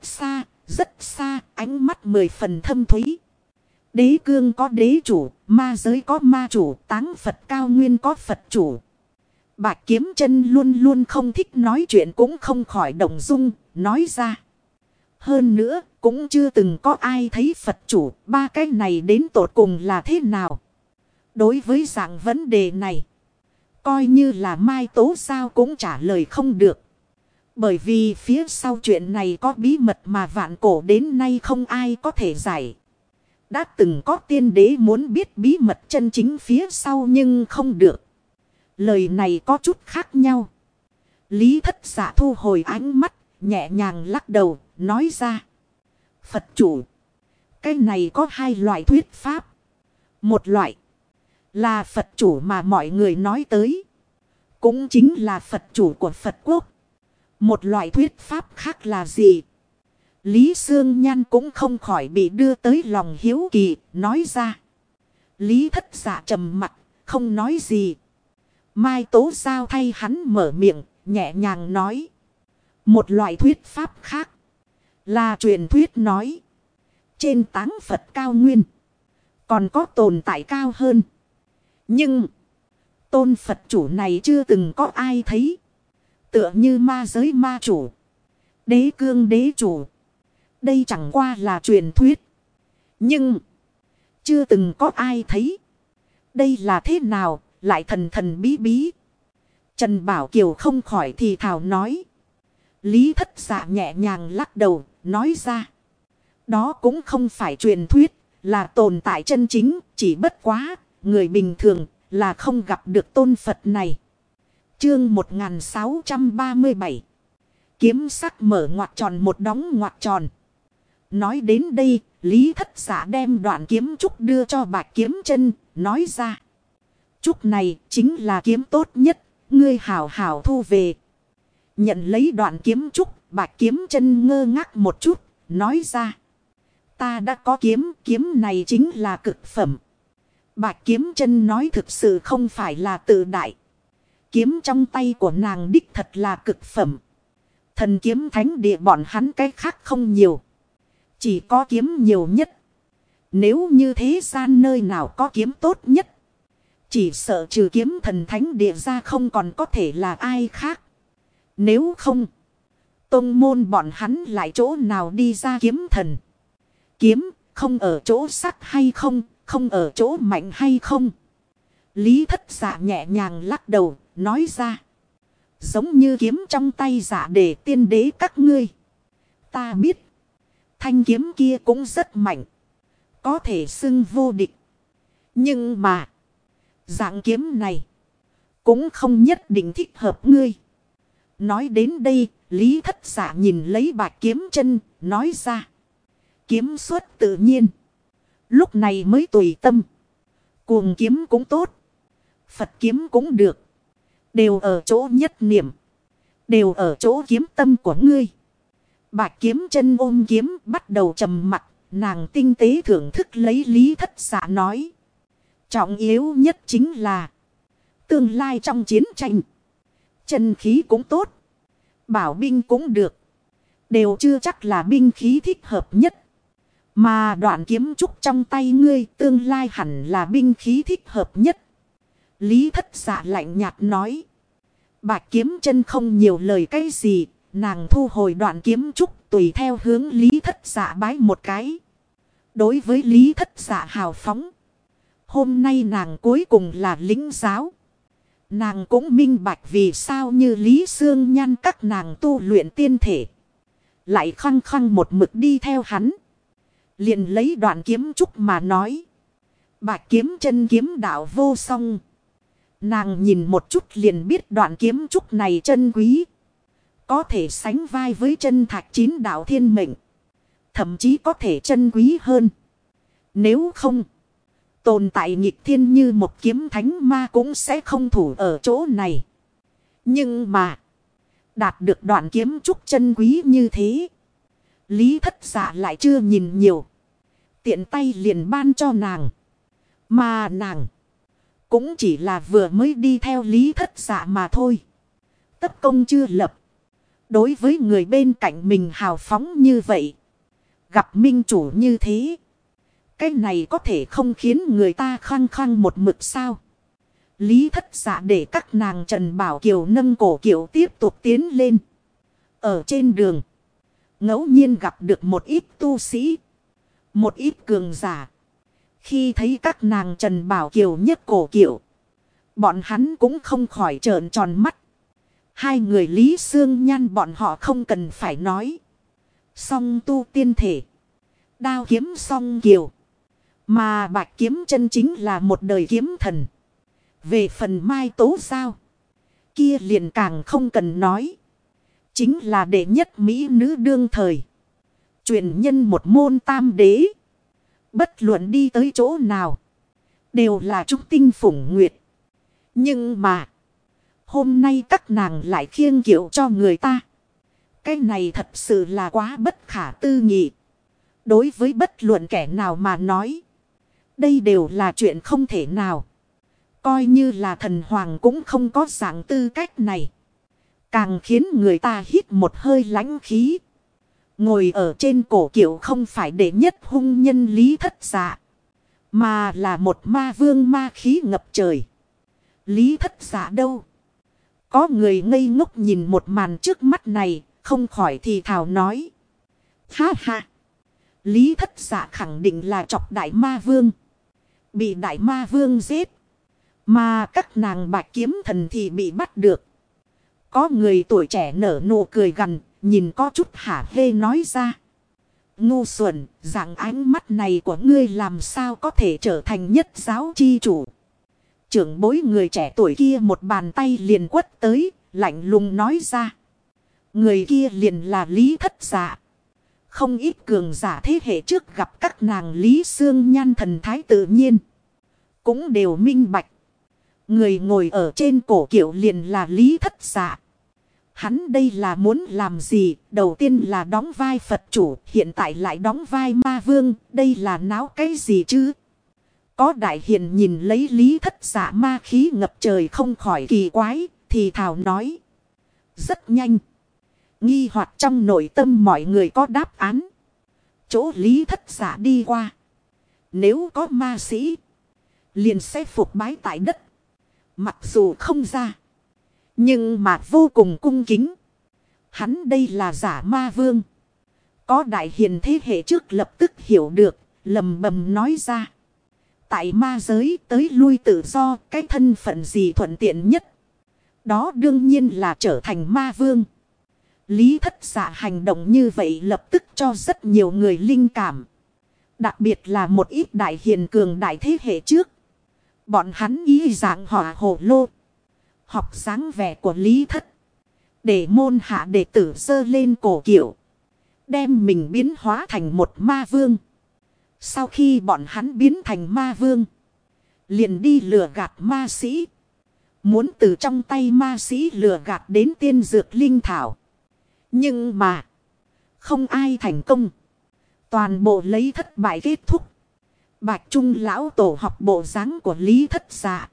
xa, ánh mắt 10 phần thâm thúy. Đế cương có đế chủ, ma giới có ma chủ, táng Phật cao nguyên có Phật chủ. Bạch Kiếm Chân luôn luôn không thích nói chuyện cũng không khỏi động dung, nói ra. Hơn nữa, cũng chưa từng có ai thấy Phật chủ, ba cái này đến tột cùng là thế nào? Đối với dạng vấn đề này, coi như là Mai Tố Sao cũng trả lời không được. Bởi vì phía sau chuyện này có bí mật mà vạn cổ đến nay không ai có thể giải. Đã từng có tiên đế muốn biết bí mật chân chính phía sau nhưng không được. Lời này có chút khác nhau. Lý Thất Dạ thu hồi ánh mắt, nhẹ nhàng lắc đầu, nói ra. Phật chủ, cái này có hai loại thuyết pháp. Một loại là Phật chủ mà mọi người nói tới, cũng chính là Phật chủ của Phật quốc. Một loại thuyết pháp khác là gì? Lý Sương Nhan cũng không khỏi bị đưa tới lòng hiếu kỳ, nói ra. Lý Thất Dạ trầm mặt, không nói gì. Mai Tố Giao thay hắn mở miệng, nhẹ nhàng nói. Một loại thuyết pháp khác là truyền thuyết nói. Trên táng Phật cao nguyên còn có tồn tại cao hơn. Nhưng tôn Phật chủ này chưa từng có ai thấy. Tựa như ma giới ma chủ, đế cương đế chủ. Đây chẳng qua là truyền thuyết. Nhưng chưa từng có ai thấy. Đây là thế nào, lại thần thần bí bí. Trần Bảo Kiều không khỏi thì thào nói. Lý Thất Dạ nhẹ nhàng lắc đầu, nói ra. Đó cũng không phải truyền thuyết, là tồn tại chân chính, chỉ bất quá, người bình thường là không gặp được tôn Phật này. Chương 1637. Kiếm sắc mở ngoặc tròn một đóng ngoặc tròn. Nói đến đây, Lý Thất Dạ đem đoạn kiếm trúc đưa cho Bạch Kiếm Chân, nói ra. Trúc này chính là kiếm tốt nhất, ngươi hảo hảo thu về. Nhận lấy đoạn kiếm trúc, Bạch Kiếm Chân ngơ ngác một chút, nói ra. Ta đã có kiếm, kiếm này chính là cực phẩm. Bạch Kiếm Chân nói thực sự không phải là tự đại. Kiếm trong tay của nàng đích thật là cực phẩm. Thần kiếm thánh địa bọn hắn cái khác không nhiều. Chỉ có kiếm nhiều nhất. Nếu như thế gian nơi nào có kiếm tốt nhất, chỉ sợ trừ kiếm thần thánh địa ra không còn có thể là ai khác. Nếu không, tông môn bọn hắn lại chỗ nào đi ra kiếm thần. Kiếm không ở chỗ sắc hay không, không ở chỗ mạnh hay không. Lý Thất Dạ nhẹ nhàng lắc đầu, nói ra. Giống như kiếm trong tay Dạ Đề tiên đế các ngươi. Ta biết, thanh kiếm kia cũng rất mạnh, có thể xưng vô địch. Nhưng mà, dạng kiếm này cũng không nhất định thích hợp ngươi. Nói đến đây, Lý Thất Dạ nhìn lấy Bạch Kiếm Chân, nói ra. Kiếm xuất tự nhiên, lúc này mới tùy tâm. Cuồng kiếm cũng tốt, Phật kiếm cũng được. Đều ở chỗ nhất niệm, đều ở chỗ kiếm tâm của ngươi. Bạch Kiếm Chân ôm kiếm bắt đầu trầm mặc, nàng tinh tế thưởng thức lấy Lý Thất Dạ nói. Trọng yếu nhất chính là tương lai trong chiến tranh, chân khí cũng tốt, bảo binh cũng được, đều chưa chắc là binh khí thích hợp nhất. Mà đoạn kiếm trúc trong tay ngươi tương lai hẳn là binh khí thích hợp nhất. Lý Thất Dạ lạnh nhạt nói. Bạch Kiếm Chân không nhiều lời cái gì, nàng thu hồi đoạn kiếm trúc tùy theo hướng Lý Thất Dạ bái một cái. Đối với Lý Thất Dạ hào phóng, hôm nay nàng cuối cùng là lĩnh giáo. Nàng cũng minh bạch vì sao như Lý Sương Nhan các nàng tu luyện tiên thể, lại khăng khăng một mực đi theo hắn. Liền lấy đoạn kiếm trúc mà nói. Bạch Kiếm Chân kiếm đạo vô song. Nàng nhìn một chút liền biết đoạn kiếm trúc này chân quý. Có thể sánh vai với chân thạch 9 đạo thiên mệnh. Thậm chí có thể chân quý hơn. Nếu không, tồn tại nghịch thiên như một kiếm thánh ma cũng sẽ không thủ ở chỗ này. Nhưng mà, đạt được đoạn kiếm trúc chân quý như thế, Lý Thất Dạ lại chưa nhìn nhiều. Tiện tay liền ban cho nàng. Mà nàng cũng chỉ là vừa mới đi theo Lý Thất Dạ mà thôi. Tất công chưa lập. Đối với người bên cạnh mình hào phóng như vậy, gặp minh chủ như thế, cái này có thể không khiến người ta khăng khăng một mực sao. Lý Thất Dạ để các nàng Trần Bảo Kiều nâng cổ Kiều tiếp tục tiến lên. Ở trên đường, ngẫu nhiên gặp được một ít tu sĩ, một ít cường giả. Khi thấy các nàng Trần Bảo Kiều nhấc cổ Kiều, bọn hắn cũng không khỏi trợn tròn mắt. Hai người Lý Sương Nhan bọn họ không cần phải nói. Song tu tiên thể, đao kiếm song kiều. Mà Bạch Kiếm Chân chính là một đời kiếm thần. Về phần Mai Tố Giao, kia liền càng không cần nói. Chính là đệ nhất mỹ nữ đương thời. Truyền nhân một môn tam đế. Bất luận đi tới chỗ nào, đều là trung tinh phủng nguyệt. Nhưng mà, hôm nay các nàng lại khiêng kiệu cho người ta. Cái này thật sự là quá bất khả tư nghị. Đối với bất luận kẻ nào mà nói, đây đều là chuyện không thể nào. Coi như là thần hoàng cũng không có dạng tư cách này. Càng khiến người ta hít một hơi lãnh khí. Ngồi ở trên cổ kiệu không phải đệ nhất hung nhân Lý Thất Dạ, mà là một ma vương ma khí ngập trời. Lý Thất Dạ đâu? Có người ngây ngốc nhìn một màn trước mắt này, không khỏi thì thào nói. Ha ha! Lý Thất Dạ khẳng định là chọc đại ma vương. Bị đại ma vương giết. Mà các nàng Bạch Kiếm Thần thì bị bắt được. Có người tuổi trẻ nở nụ cười gằn, nhìn có chút hả hê nói ra. Ngu xuẩn, dạng ánh mắt này của ngươi làm sao có thể trở thành nhất giáo chi chủ. Trưởng bối người trẻ tuổi kia một bàn tay liền quất tới, lạnh lùng nói ra. Người kia liền là Lý Thất Dạ. Không ít cường giả thế hệ trước gặp các nàng Lý Xương Nhan thần thái tự nhiên. Cũng đều minh bạch. Người ngồi ở trên cổ kiệu liền là Lý Thất Dạ. Hắn đây là muốn làm gì? Đầu tiên là đóng vai Phật chủ, hiện tại lại đóng vai ma vương. Đây là náo cái gì chứ? Có đại hiền nhìn lấy Lý Thất Dạ ma khí ngập trời không khỏi kỳ quái, thì thào nói. Rất nhanh. Nghi hoặc trong nội tâm mọi người có đáp án. Chỗ Lý Thất Dạ đi qua. Nếu có ma sĩ, liền sẽ phục bái tại đất. Mặc dù không ra, nhưng mà vô cùng cung kính. Hắn đây là giả ma vương. Có đại hiền thế hệ trước lập tức hiểu được, lầm bầm nói ra. Tại ma giới tới lui tự do, cái thân phận gì thuận tiện nhất? Đó đương nhiên là trở thành ma vương. Lý Thất Dạ hành động như vậy lập tức cho rất nhiều người linh cảm. Đặc biệt là một ít đại hiền cường đại thế hệ trước. Bọn hắn ý dạng hỏa hổ lô. Học dáng vẻ của Lý Thất. Để môn hạ đệ tử dơ lên cổ kiệu. Đem mình biến hóa thành một ma vương. Sau khi bọn hắn biến thành ma vương, liền đi lừa gạt ma sĩ. Muốn từ trong tay ma sĩ lừa gạt đến tiên dược linh thảo. Nhưng mà, không ai thành công. Toàn bộ lấy thất bại kết thúc. Bạch Trung lão tổ học bộ dáng của Lý Thất Dạ.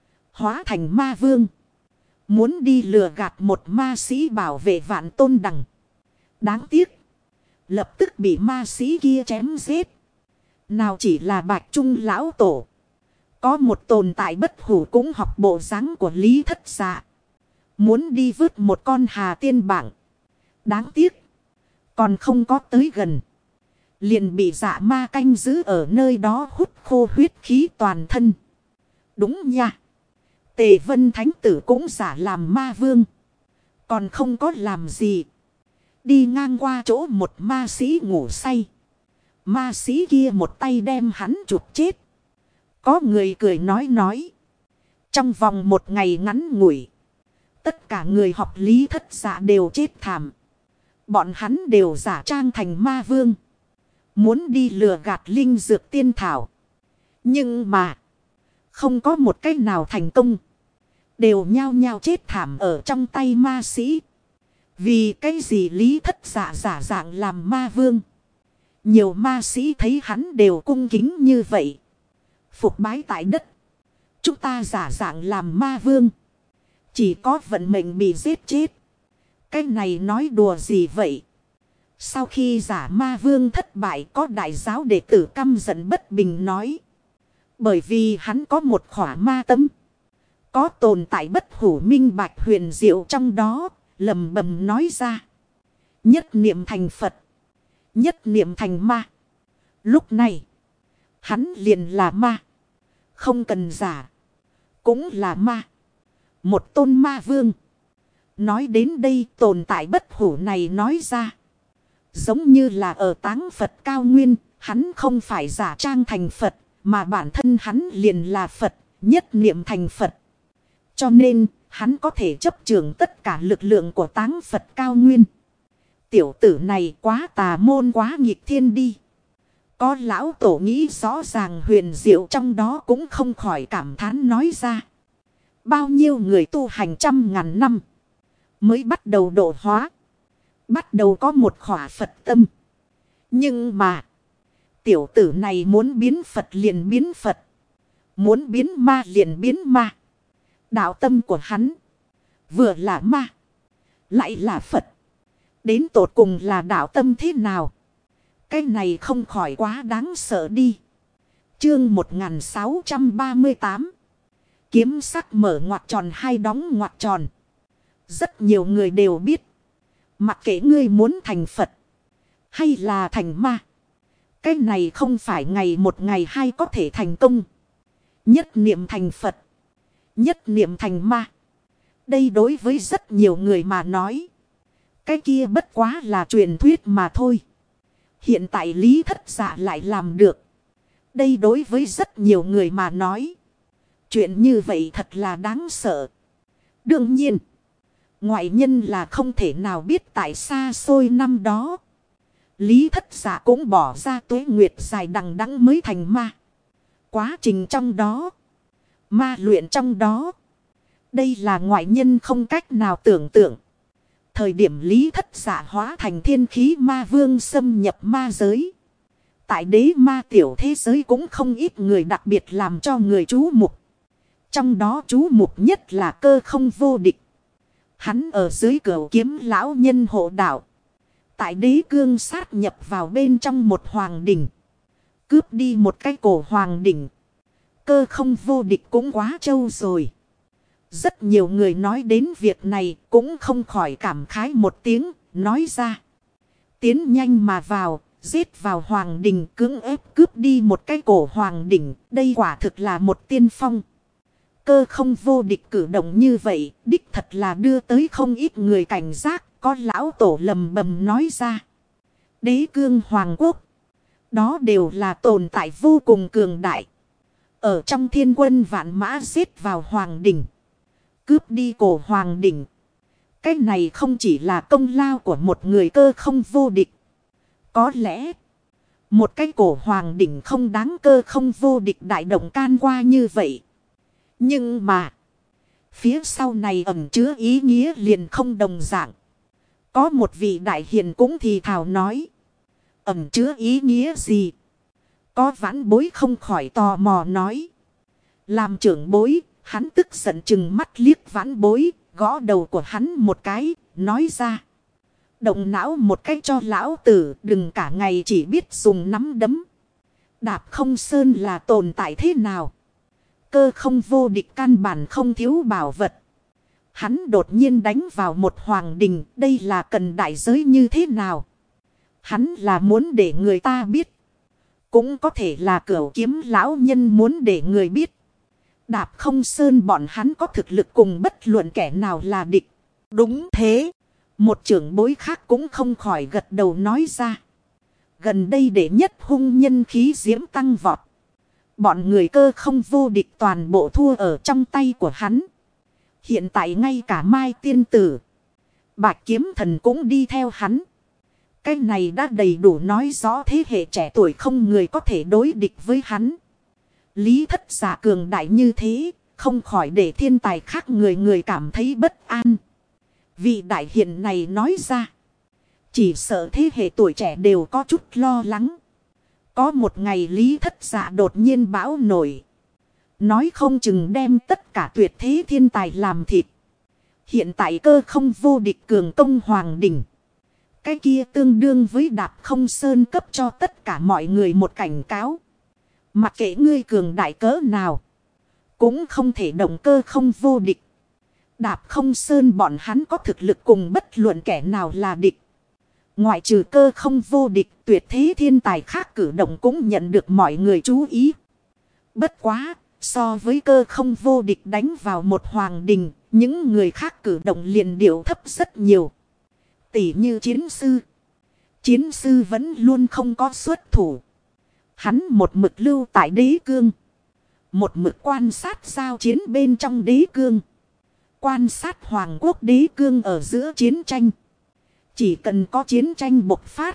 Hóa thành ma vương. Muốn đi lừa gạt một ma sĩ bảo vệ Vạn Tôn Đằng. Đáng tiếc. Lập tức bị ma sĩ kia chém giết. Nào chỉ là Bạch Trung lão tổ. Có một tồn tại bất hủ cũng học bộ dáng của Lý Thất Dạ. Muốn đi vớt một con hà tiên bảng. Đáng tiếc. Còn không có tới gần. Liền bị dạ ma canh giữ ở nơi đó hút khô huyết khí toàn thân. Đúng nha. Tề Vân Thánh Tử cũng giả làm ma vương. Còn không có làm gì. Đi ngang qua chỗ một ma sĩ ngủ say. Ma sĩ kia một tay đem hắn chụp chết. Có người cười nói. Trong vòng một ngày ngắn ngủi. Tất cả người học Lý Thất Dạ đều chết thảm. Bọn hắn đều giả trang thành ma vương. Muốn đi lừa gạt linh dược tiên thảo. Nhưng mà. Không có một cách nào thành công. Đều nhao nhao chết thảm ở trong tay ma sĩ. Vì cái gì Lý Thất Dạ giả dạng làm ma vương. Nhiều ma sĩ thấy hắn đều cung kính như vậy. Phục bái tại đất. Chúng ta giả dạng làm ma vương. Chỉ có vận mệnh bị giết chết. Cái này nói đùa gì vậy? Sau khi giả ma vương thất bại có đại giáo đệ tử căm giận bất bình nói. Bởi vì hắn có một khỏa ma tâm. Có tồn tại bất hủ minh bạch huyền diệu trong đó. Lầm bầm nói ra. Nhất niệm thành Phật. Nhất niệm thành ma. Lúc này. Hắn liền là ma. Không cần giả. Cũng là ma. Một tôn ma vương. Nói đến đây tồn tại bất hủ này nói ra. Giống như là ở táng Phật cao nguyên. Hắn không phải giả trang thành Phật. mà bản thân hắn liền là Phật, nhất niệm thành Phật. Cho nên, hắn có thể chấp chưởng tất cả lực lượng của táng Phật cao nguyên. Tiểu tử này quá tà môn quá nghịch thiên đi. Có lão tổ nghĩ rõ ràng huyền diệu trong đó cũng không khỏi cảm thán nói ra. Bao nhiêu người tu hành trăm ngàn năm mới bắt đầu độ hóa. Bắt đầu có một khỏa Phật tâm. Nhưng mà tiểu tử này muốn biến Phật liền biến Phật. Muốn biến ma liền biến ma. Đạo tâm của hắn vừa là ma lại là Phật. Đến tột cùng là đạo tâm thế nào? Cái này không khỏi quá đáng sợ đi. Chương 1638. Kiếm sắc mở ngoặc tròn hay đóng ngoặc tròn. Rất nhiều người đều biết. Mặc kệ ngươi muốn thành Phật hay là thành ma. Cái này không phải ngày một ngày hai có thể thành công. Nhất niệm thành Phật. Nhất niệm thành ma. Đây đối với rất nhiều người mà nói. Cái kia bất quá là truyền thuyết mà thôi. Hiện tại Lý Thất Dạ lại làm được. Đây đối với rất nhiều người mà nói. Chuyện như vậy thật là đáng sợ. Đương nhiên. Ngoại nhân là không thể nào biết tại xa xôi năm đó. Lý Thất Dạ cũng bỏ ra tuế nguyệt dài đằng đẵng mới thành ma. Quá trình trong đó. Ma luyện trong đó. Đây là ngoại nhân không cách nào tưởng tượng. Thời điểm Lý Thất Dạ hóa thành thiên khí ma vương xâm nhập ma giới. Tại đế ma tiểu thế giới cũng không ít người đặc biệt làm cho người chú mục. Trong đó chú mục nhất là Cơ Không vô địch. Hắn ở dưới cửu kiếm lão nhân hộ đạo. Tại đế cương sát nhập vào bên trong một hoàng đỉnh. Cướp đi một cái cổ hoàng đỉnh. Cơ Không vô địch cũng quá trâu rồi. Rất nhiều người nói đến việc này cũng không khỏi cảm khái một tiếng, nói ra. Tiến nhanh mà vào, giết vào hoàng đình cưỡng ép cướp đi một cái cổ hoàng đỉnh, đây quả thực là một tiên phong. Cơ Không vô địch cử động như vậy, đích thật là đưa tới không ít người cảnh giác, có lão tổ lầm bầm nói ra. Đế cương hoàng quốc, đó đều là tồn tại vô cùng cường đại. Ở trong thiên quân vạn mã giết vào hoàng đỉnh. Cướp đi cổ hoàng đỉnh. Cái này không chỉ là công lao của một người Cơ Không vô địch. Có lẽ một cái cổ hoàng đỉnh không đáng Cơ Không vô địch đại động can qua như vậy. Nhưng mà phía sau này ẩn chứa ý nghĩa liền không đồng dạng. Có một vị đại hiền cũng thì thào nói. Ẩn chứa ý nghĩa gì? Có vãn bối không khỏi tò mò nói. Làm trưởng bối. Hắn tức giận chừng mắt liếc vãn bối, gõ đầu của hắn một cái, nói ra. Động não một cái cho lão tử, đừng cả ngày chỉ biết dùng nắm đấm. Đạp Không Sơn là tồn tại thế nào? Cơ Không vô địch căn bản không thiếu bảo vật. Hắn đột nhiên đánh vào một hoàng đình, đây là cần đại giới như thế nào? Hắn là muốn để người ta biết. Cũng có thể là cửu kiếm lão nhân muốn để người biết. Đạp Không Sơn bọn hắn có thực lực cùng bất luận kẻ nào là địch. Đúng thế. Một trưởng bối khác cũng không khỏi gật đầu nói ra. Gần đây để nhất hung nhân khí diễm tăng vọt. Bọn người Cơ Không vô địch toàn bộ thua ở trong tay của hắn. Hiện tại ngay cả Mai Tiên Tử, Bạch Kiếm Thần cũng đi theo hắn. Cái này đã đầy đủ nói rõ thế hệ trẻ tuổi không người có thể đối địch với hắn. Lý Thất Dạ cường đại như thế, không khỏi để thiên tài khác người người cảm thấy bất an. Vị đại hiền này nói ra. Chỉ sợ thế hệ tuổi trẻ đều có chút lo lắng. Có một ngày Lý Thất Dạ đột nhiên bão nổi. Nói không chừng đem tất cả tuyệt thế thiên tài làm thịt. Hiện tại Cơ Không vô địch cường công hoàng đỉnh. Cái kia tương đương với Đạp Không Sơn cấp cho tất cả mọi người một cảnh cáo. Mặc kệ ngươi cường đại cỡ nào, cũng không thể động Cơ Không vô địch. Đạp Không Sơn bọn hắn có thực lực cùng bất luận kẻ nào là địch. Ngoại trừ Cơ Không vô địch, tuyệt thế thiên tài khác cử động cũng nhận được mọi người chú ý. Bất quá, so với Cơ Không vô địch đánh vào một hoàng đình, những người khác cử động liền điệu thấp rất nhiều. Tỷ như chiến sư. Chiến sư vẫn luôn không có xuất thủ. Hắn một mực lưu tại đế cương. Một mực quan sát giao chiến bên trong đế cương. Quan sát hoàng quốc đế cương ở giữa chiến tranh. Chỉ cần có chiến tranh bộc phát,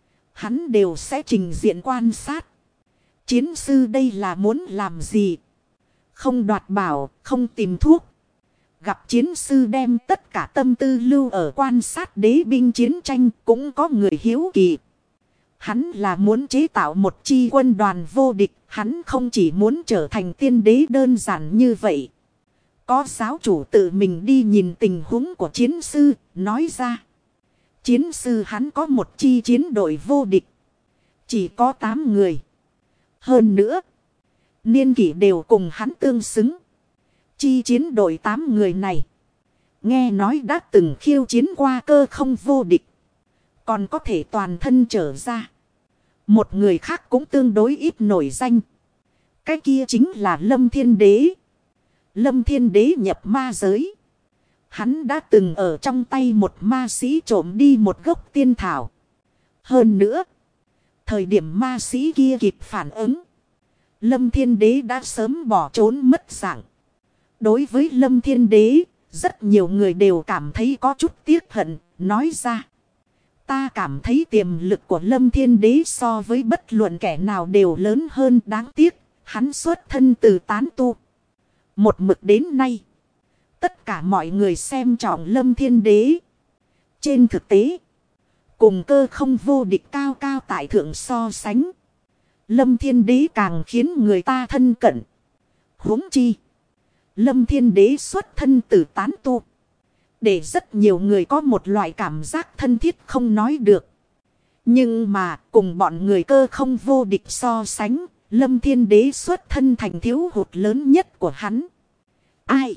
hắn đều sẽ trình diện quan sát. Chiến sư đây là muốn làm gì? Không đoạt bảo, không tìm thuốc. Gặp chiến sư đem tất cả tâm tư lưu ở quan sát đế binh chiến tranh, cũng có người hiếu kỳ. Hắn là muốn chế tạo một chi quân đoàn vô địch, hắn không chỉ muốn trở thành tiên đế đơn giản như vậy. Có giáo chủ tự mình đi nhìn tình huống của chiến sư, nói ra. Chiến sư hắn có một chi chiến đội vô địch. Chỉ có 8 người. Hơn nữa, niên kỷ đều cùng hắn tương xứng. Chi chiến đội 8 người này, nghe nói đã từng khiêu chiến qua cơ không vô địch. Còn có thể toàn thân trở ra. Một người khác cũng tương đối ít nổi danh. Cái kia chính là Lâm Thiên Đế. Lâm Thiên Đế nhập ma giới. Hắn đã từng ở trong tay một ma sĩ trộm đi một gốc tiên thảo. Hơn nữa, thời điểm ma sĩ kia kịp phản ứng, Lâm Thiên Đế đã sớm bỏ trốn mất dạng. Đối với Lâm Thiên Đế, rất nhiều người đều cảm thấy có chút tiếc hận, nói ra. Ta cảm thấy tiềm lực của Lâm Thiên Đế so với bất luận kẻ nào đều lớn hơn, đáng tiếc. Hắn xuất thân từ tán tu. Một mực đến nay, tất cả mọi người xem trọng Lâm Thiên Đế. Trên thực tế, cùng cơ không vô địch cao cao tại thượng so sánh, Lâm Thiên Đế càng khiến người ta thân cận. Huống chi, Lâm Thiên Đế xuất thân từ tán tu, để rất nhiều người có một loại cảm giác thân thiết không nói được. Nhưng mà cùng bọn người cơ không vô địch so sánh, Lâm Thiên Đế xuất thân thành thiếu hụt lớn nhất của hắn. Ai?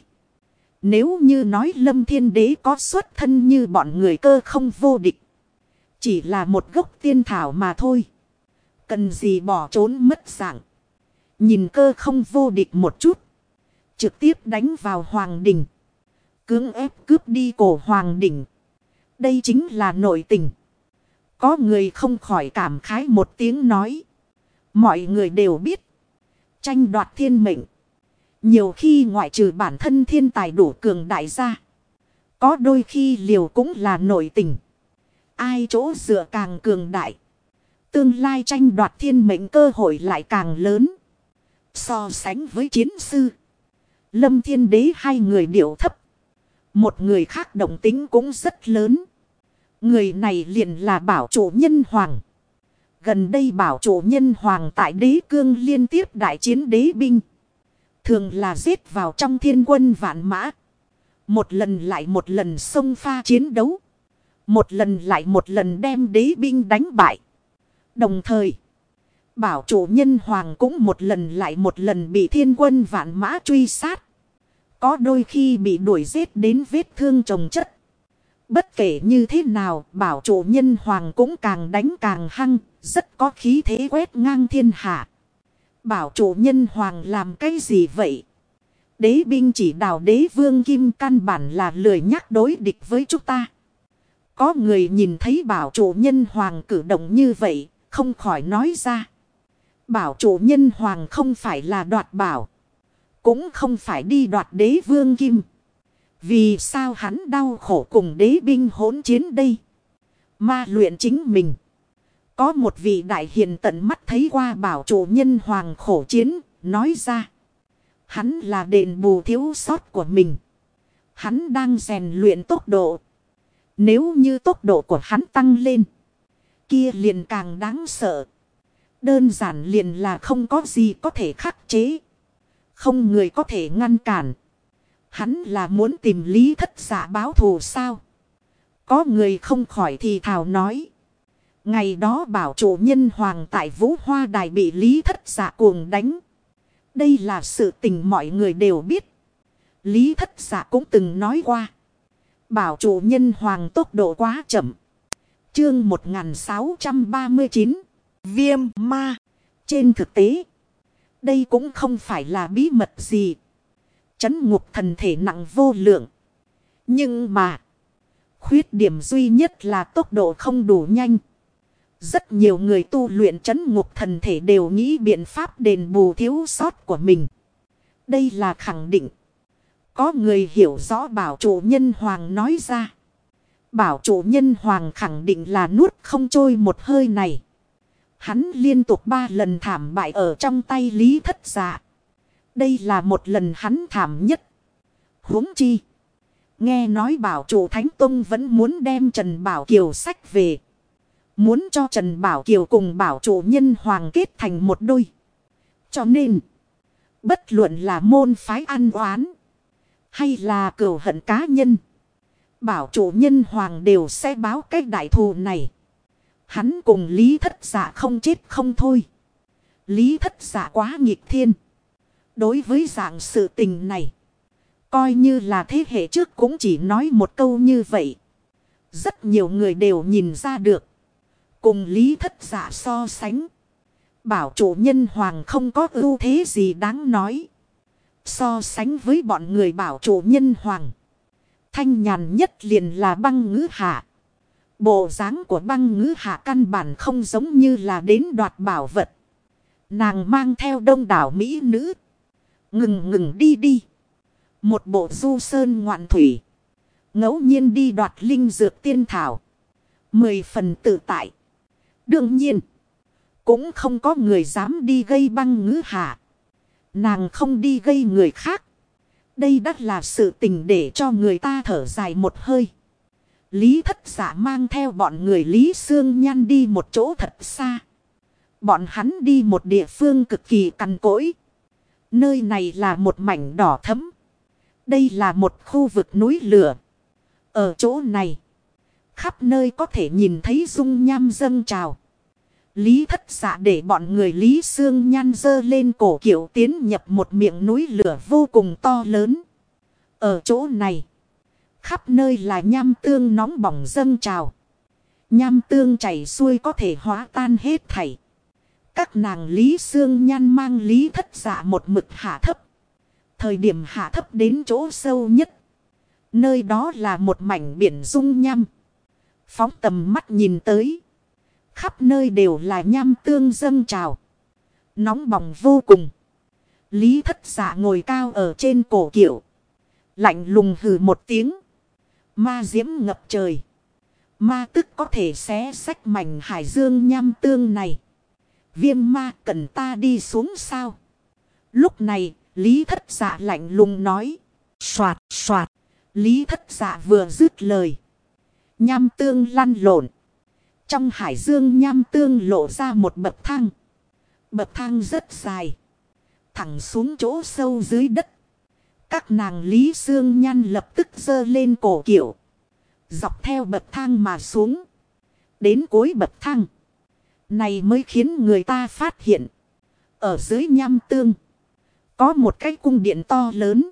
Nếu như nói Lâm Thiên Đế có xuất thân như bọn người cơ không vô địch, chỉ là một gốc tiên thảo mà thôi, cần gì bỏ trốn mất dạng. Nhìn cơ không vô địch một chút, trực tiếp đánh vào hoàng đỉnh, cưỡng ép cướp đi cổ hoàng đỉnh. Đây chính là nội tình. Có người không khỏi cảm khái một tiếng nói. Mọi người đều biết, tranh đoạt thiên mệnh, nhiều khi ngoại trừ bản thân thiên tài đủ cường đại ra, có đôi khi liều cũng là nội tình. Ai chỗ dựa càng cường đại, tương lai tranh đoạt thiên mệnh cơ hội lại càng lớn. So sánh với chiến sư, Lâm Thiên Đế hai người điệu thấp. Một người khác động tính cũng rất lớn. Người này liền là bảo chủ nhân hoàng. Gần đây bảo chủ nhân hoàng tại đế cương liên tiếp đại chiến đế binh. Thường là giết vào trong thiên quân vạn mã. Một lần lại một lần xông pha chiến đấu. Một lần lại một lần đem đế binh đánh bại. Đồng thời, bảo chủ nhân hoàng cũng một lần lại một lần bị thiên quân vạn mã truy sát. Có đôi khi bị đuổi giết đến vết thương chồng chất. Bất kể như thế nào, bảo chủ nhân hoàng cũng càng đánh càng hăng, rất có khí thế quét ngang thiên hạ. Bảo chủ nhân hoàng làm cái gì vậy? Đế binh chỉ đạo đế vương kim căn bản là lười nhắc đối địch với chúng ta. Có người nhìn thấy bảo chủ nhân hoàng cử động như vậy, không khỏi nói ra. Bảo chủ nhân hoàng không phải là đoạt bảo, cũng không phải đi đoạt đế vương kim. Vì sao hắn đau khổ cùng đế binh hỗn chiến đây? Ma luyện chính mình. Có một vị đại hiền tận mắt thấy qua bảo chủ nhân hoàng khổ chiến, nói ra. Hắn là đền bù thiếu sót của mình. Hắn đang rèn luyện tốc độ. Nếu như tốc độ của hắn tăng lên, kia liền càng đáng sợ. Đơn giản liền là không có gì có thể khắc chế. Không người có thể ngăn cản. Hắn là muốn tìm Lý Thất Dạ báo thù sao? Có người không khỏi thì thào nói. Ngày đó bảo chủ nhân hoàng tại Vũ Hoa Đài bị Lý Thất Dạ cuồng đánh. Đây là sự tình mọi người đều biết. Lý Thất Dạ cũng từng nói qua. Bảo chủ nhân hoàng tốc độ quá chậm. Chương 1639. Viêm ma. Trên thực tế, đây cũng không phải là bí mật gì. Trấn ngục thần thể nặng vô lượng. Nhưng mà, khuyết điểm duy nhất là tốc độ không đủ nhanh. Rất nhiều người tu luyện trấn ngục thần thể đều nghĩ biện pháp đền bù thiếu sót của mình. Đây là khẳng định. Có người hiểu rõ bảo chủ nhân hoàng nói ra. Bảo chủ nhân hoàng khẳng định là nuốt không trôi một hơi này. Hắn liên tục 3 lần thảm bại ở trong tay Lý Thất Dạ. Đây là một lần hắn thảm nhất. Huống chi. Nghe nói bảo chủ Thánh Tông vẫn muốn đem Trần Bảo Kiều sách về. Muốn cho Trần Bảo Kiều cùng bảo chủ nhân hoàng kết thành một đôi. Cho nên. Bất luận là môn phái ăn oán. Hay là cừu hận cá nhân. Bảo chủ nhân hoàng đều sẽ báo cái đại thù này. Hắn cùng Lý Thất Dạ không chết không thôi. Lý Thất Dạ quá nghịch thiên. Đối với dạng sự tình này. Coi như là thế hệ trước cũng chỉ nói một câu như vậy. Rất nhiều người đều nhìn ra được. Cùng Lý Thất Dạ so sánh. Bảo chủ nhân hoàng không có ưu thế gì đáng nói. So sánh với bọn người bảo chủ nhân hoàng. Thanh nhàn nhất liền là Băng Ngữ Hạ. Bộ dáng của Băng Ngữ Hạ căn bản không giống như là đến đoạt bảo vật. Nàng mang theo đông đảo mỹ nữ. Ngừng đi đi. Một bộ du sơn ngoạn thủy. Ngẫu nhiên đi đoạt linh dược tiên thảo. 10 phần tự tại. Đương nhiên. Cũng không có người dám đi gây Băng Ngữ Hạ. Nàng không đi gây người khác. Đây đắt là sự tình để cho người ta thở dài một hơi. Lý Thất Dạ mang theo bọn người Lý Xương Nhan đi một chỗ thật xa. Bọn hắn đi một địa phương cực kỳ cằn cỗi. Nơi này là một mảnh đỏ thẫm. Đây là một khu vực núi lửa. Ở chỗ này, khắp nơi có thể nhìn thấy dung nham dâng trào. Lý Thất Dạ để bọn người Lý Xương Nhan dơ lên cổ kiệu tiến nhập một miệng núi lửa vô cùng to lớn. Ở chỗ này, khắp nơi là nham tương nóng bỏng dâng trào. Nham tương chảy xuôi có thể hóa tan hết thảy. Các nàng Lý Xương Nhan mang Lý Thất Dạ một mực hạ thấp. Thời điểm hạ thấp đến chỗ sâu nhất. Nơi đó là một mảnh biển dung nham. Phóng tầm mắt nhìn tới. Khắp nơi đều là nham tương dâng trào. Nóng bỏng vô cùng. Lý Thất Dạ ngồi cao ở trên cổ kiệu. Lạnh lùng hừ một tiếng. Ma diễm ngập trời. Ma tức có thể xé xách mảnh hải dương nham tương này. Viêm ma cần ta đi xuống sao? Lúc này, Lý Thất Dạ lạnh lùng nói. Soạt, soạt. Lý Thất Dạ vừa dứt lời. Nham tương lăn lộn. Trong hải dương nham tương lộ ra một bậc thang. Bậc thang rất dài. Thẳng xuống chỗ sâu dưới đất. Các nàng Lý Xương Nhan lập tức giơ lên cổ kiệu. Dọc theo bậc thang mà xuống. Đến cuối bậc thang. Này mới khiến người ta phát hiện. Ở dưới nham tương. Có một cái cung điện to lớn.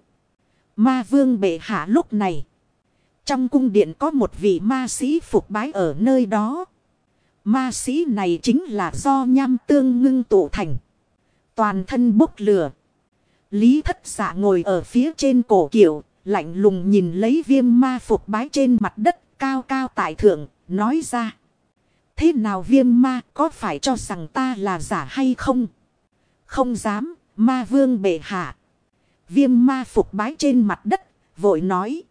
Ma vương bệ hạ lúc này. Trong cung điện có một vị ma sĩ phục bái ở nơi đó. Ma sĩ này chính là do nham tương ngưng tụ thành. Toàn thân bốc lửa. Lý Thất Dạ ngồi ở phía trên cổ kiệu. Lạnh lùng nhìn lấy viêm ma phục bái trên mặt đất cao cao tại thượng. Nói ra. Thế nào viêm ma có phải cho rằng ta là giả hay không? Không dám, ma vương bệ hạ. Viêm ma phục bái trên mặt đất, vội nói.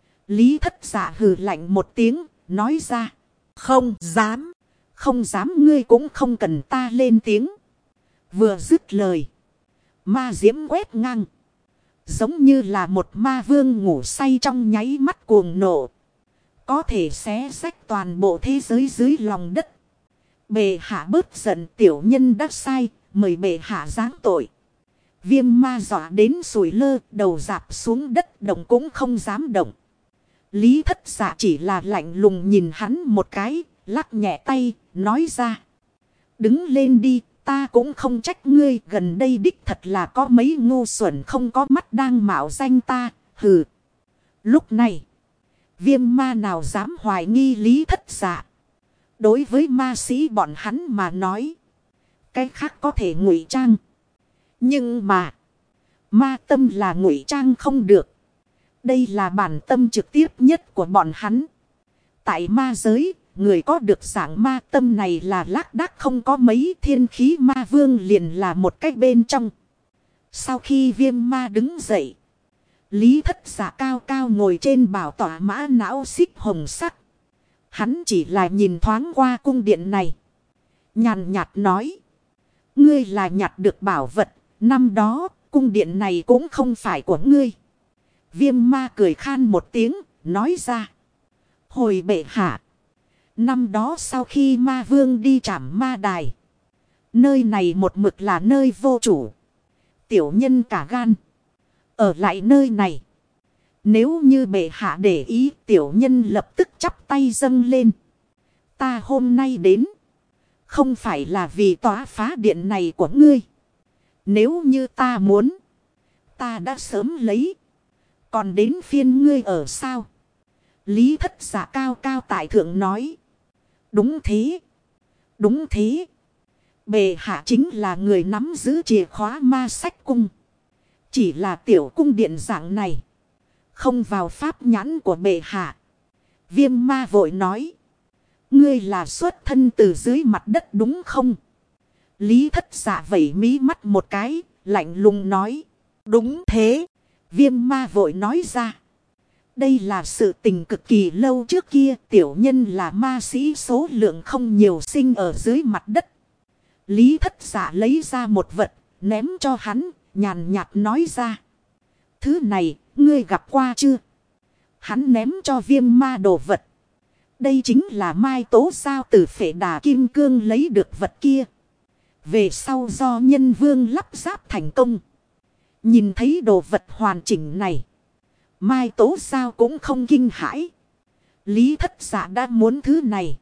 Lý Thất Dạ hừ lạnh một tiếng, nói ra. Không dám, không dám ngươi cũng không cần ta lên tiếng. Vừa dứt lời. Ma diễm quét ngang. Giống như là một ma vương ngủ say trong nháy mắt cuồng nộ. Có thể xé xách toàn bộ thế giới dưới lòng đất. Bệ hạ bớt giận tiểu nhân đã sai, mời bệ hạ giáng tội. Viêm ma dọa đến sùi lơ, đầu dạp xuống đất động cũng không dám động. Lý Thất Dạ chỉ là lạnh lùng nhìn hắn một cái, lắc nhẹ tay, nói ra. Đứng lên đi, ta cũng không trách ngươi, gần đây đích thật là có mấy ngu xuẩn không có mắt đang mạo danh ta, hừ. Lúc này, viêm ma nào dám hoài nghi Lý Thất Dạ. Đối với ma sĩ bọn hắn mà nói, cái khác có thể ngụy trang. Nhưng mà, ma tâm là ngụy trang không được. Đây là bản tâm trực tiếp nhất của bọn hắn. Tại ma giới, người có được dạng ma tâm này là lác đác không có mấy. Thiên khí ma vương liền là một cách bên trong. Sau khi viêm ma đứng dậy, Lý Thất Dạ cao cao ngồi trên bảo tọa mã não xích hồng sắc. Hắn chỉ là nhìn thoáng qua cung điện này, nhàn nhạt nói: ngươi là nhặt được bảo vật, năm đó cung điện này cũng không phải của ngươi. Viêm ma cười khan một tiếng, nói ra: hồi bệ hạ, năm đó sau khi ma vương đi trảm ma đài, nơi này một mực là nơi vô chủ. Tiểu nhân cả gan ở lại nơi này. Nếu như bệ hạ để ý, tiểu nhân lập tức chắp tay dâng lên. Ta hôm nay đến, không phải là vì tỏa phá điện này của ngươi. Nếu như ta muốn, ta đã sớm lấy. Còn đến phiên ngươi ở sao? Lý Thất Dạ cao cao tại thượng nói: đúng thế, đúng thế. Bệ hạ chính là người nắm giữ chìa khóa ma sách cung. Chỉ là tiểu cung điện dạng này, không vào pháp nhãn của bệ hạ. Viêm ma vội nói: ngươi là xuất thân từ dưới mặt đất đúng không? Lý Thất Dạ vẩy mí mắt một cái, lạnh lùng nói: đúng thế. Viêm ma vội nói ra: đây là sự tình cực kỳ lâu trước kia, tiểu nhân là ma sĩ số lượng không nhiều sinh ở dưới mặt đất. Lý Thất Dạ lấy ra một vật, ném cho hắn, nhàn nhạt nói ra: thứ này, ngươi gặp qua chưa? Hắn ném cho viêm ma đồ vật. Đây chính là mai tố sao từ phệ đà kim cương lấy được vật kia. Về sau do nhân vương lắp ráp thành công. Nhìn thấy đồ vật hoàn chỉnh này, mai tố sao cũng không kinh hãi. Lý Thất Dạ đã muốn thứ này,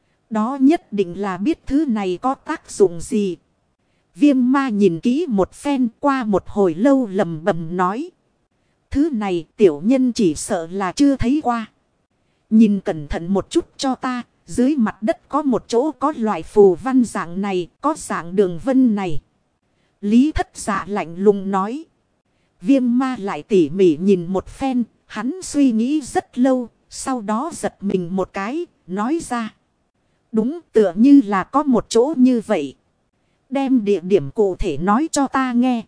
đó nhất định là biết thứ này có tác dụng gì. Viêm ma nhìn kỹ một phen, qua một hồi lâu lầm bầm nói: thứ này tiểu nhân chỉ sợ là chưa thấy qua. Nhìn cẩn thận một chút cho ta, dưới mặt đất có một chỗ có loại phù văn dạng này, có dạng đường vân này. Lý Thất Dạ lạnh lùng nói. Viêm ma lại tỉ mỉ nhìn một phen, hắn suy nghĩ rất lâu, sau đó giật mình một cái, nói ra: đúng, tựa như là có một chỗ như vậy. Đem địa điểm cụ thể nói cho ta nghe.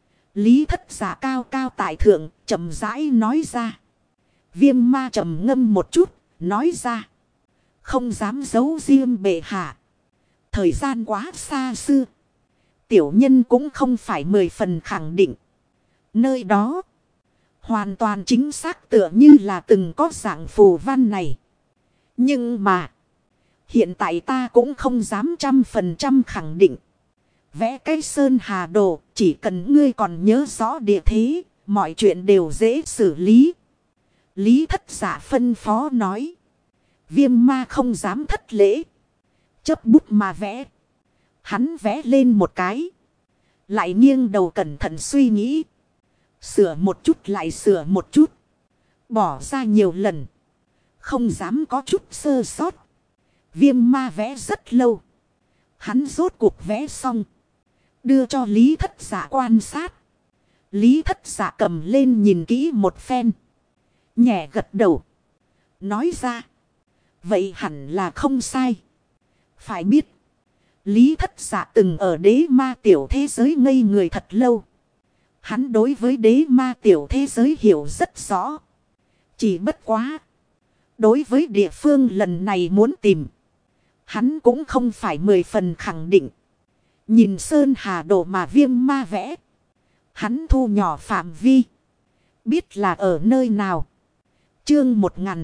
Lý Thất Dạ cao cao tại thượng, chậm rãi nói ra. Viêm ma trầm ngâm một chút, nói ra: không dám giấu riêng bệ hạ. Thời gian quá xa xưa, tiểu nhân cũng không phải 10 phần khẳng định. Nơi đó hoàn toàn chính xác tựa như là từng có dạng phù văn này. Nhưng mà hiện tại ta cũng không dám 100% khẳng định. Vẽ cái sơn hà đồ, chỉ cần ngươi còn nhớ rõ địa thế, mọi chuyện đều dễ xử lý. Lý Thất Dạ phân phó nói. Viêm ma không dám thất lễ, chấp bút mà vẽ. Hắn vẽ lên một cái, lại nghiêng đầu cẩn thận suy nghĩ. Sửa một chút lại sửa một chút, bỏ ra nhiều lần, không dám có chút sơ sót. Viêm ma vẽ rất lâu, hắn rốt cuộc vẽ xong, đưa cho Lý Thất Dạ quan sát. Lý Thất Dạ cầm lên nhìn kỹ một phen, nhẹ gật đầu, nói ra: vậy hẳn là không sai. Phải biết, Lý Thất Dạ từng ở đế ma tiểu thế giới ngây người thật lâu. Hắn đối với đế ma tiểu thế giới hiểu rất rõ. Chỉ bất quá, đối với địa phương lần này muốn tìm, hắn cũng không phải 10 phần khẳng định. Nhìn sơn hà đồ mà viêm ma vẽ, hắn thu nhỏ phạm vi, biết là ở nơi nào. Chương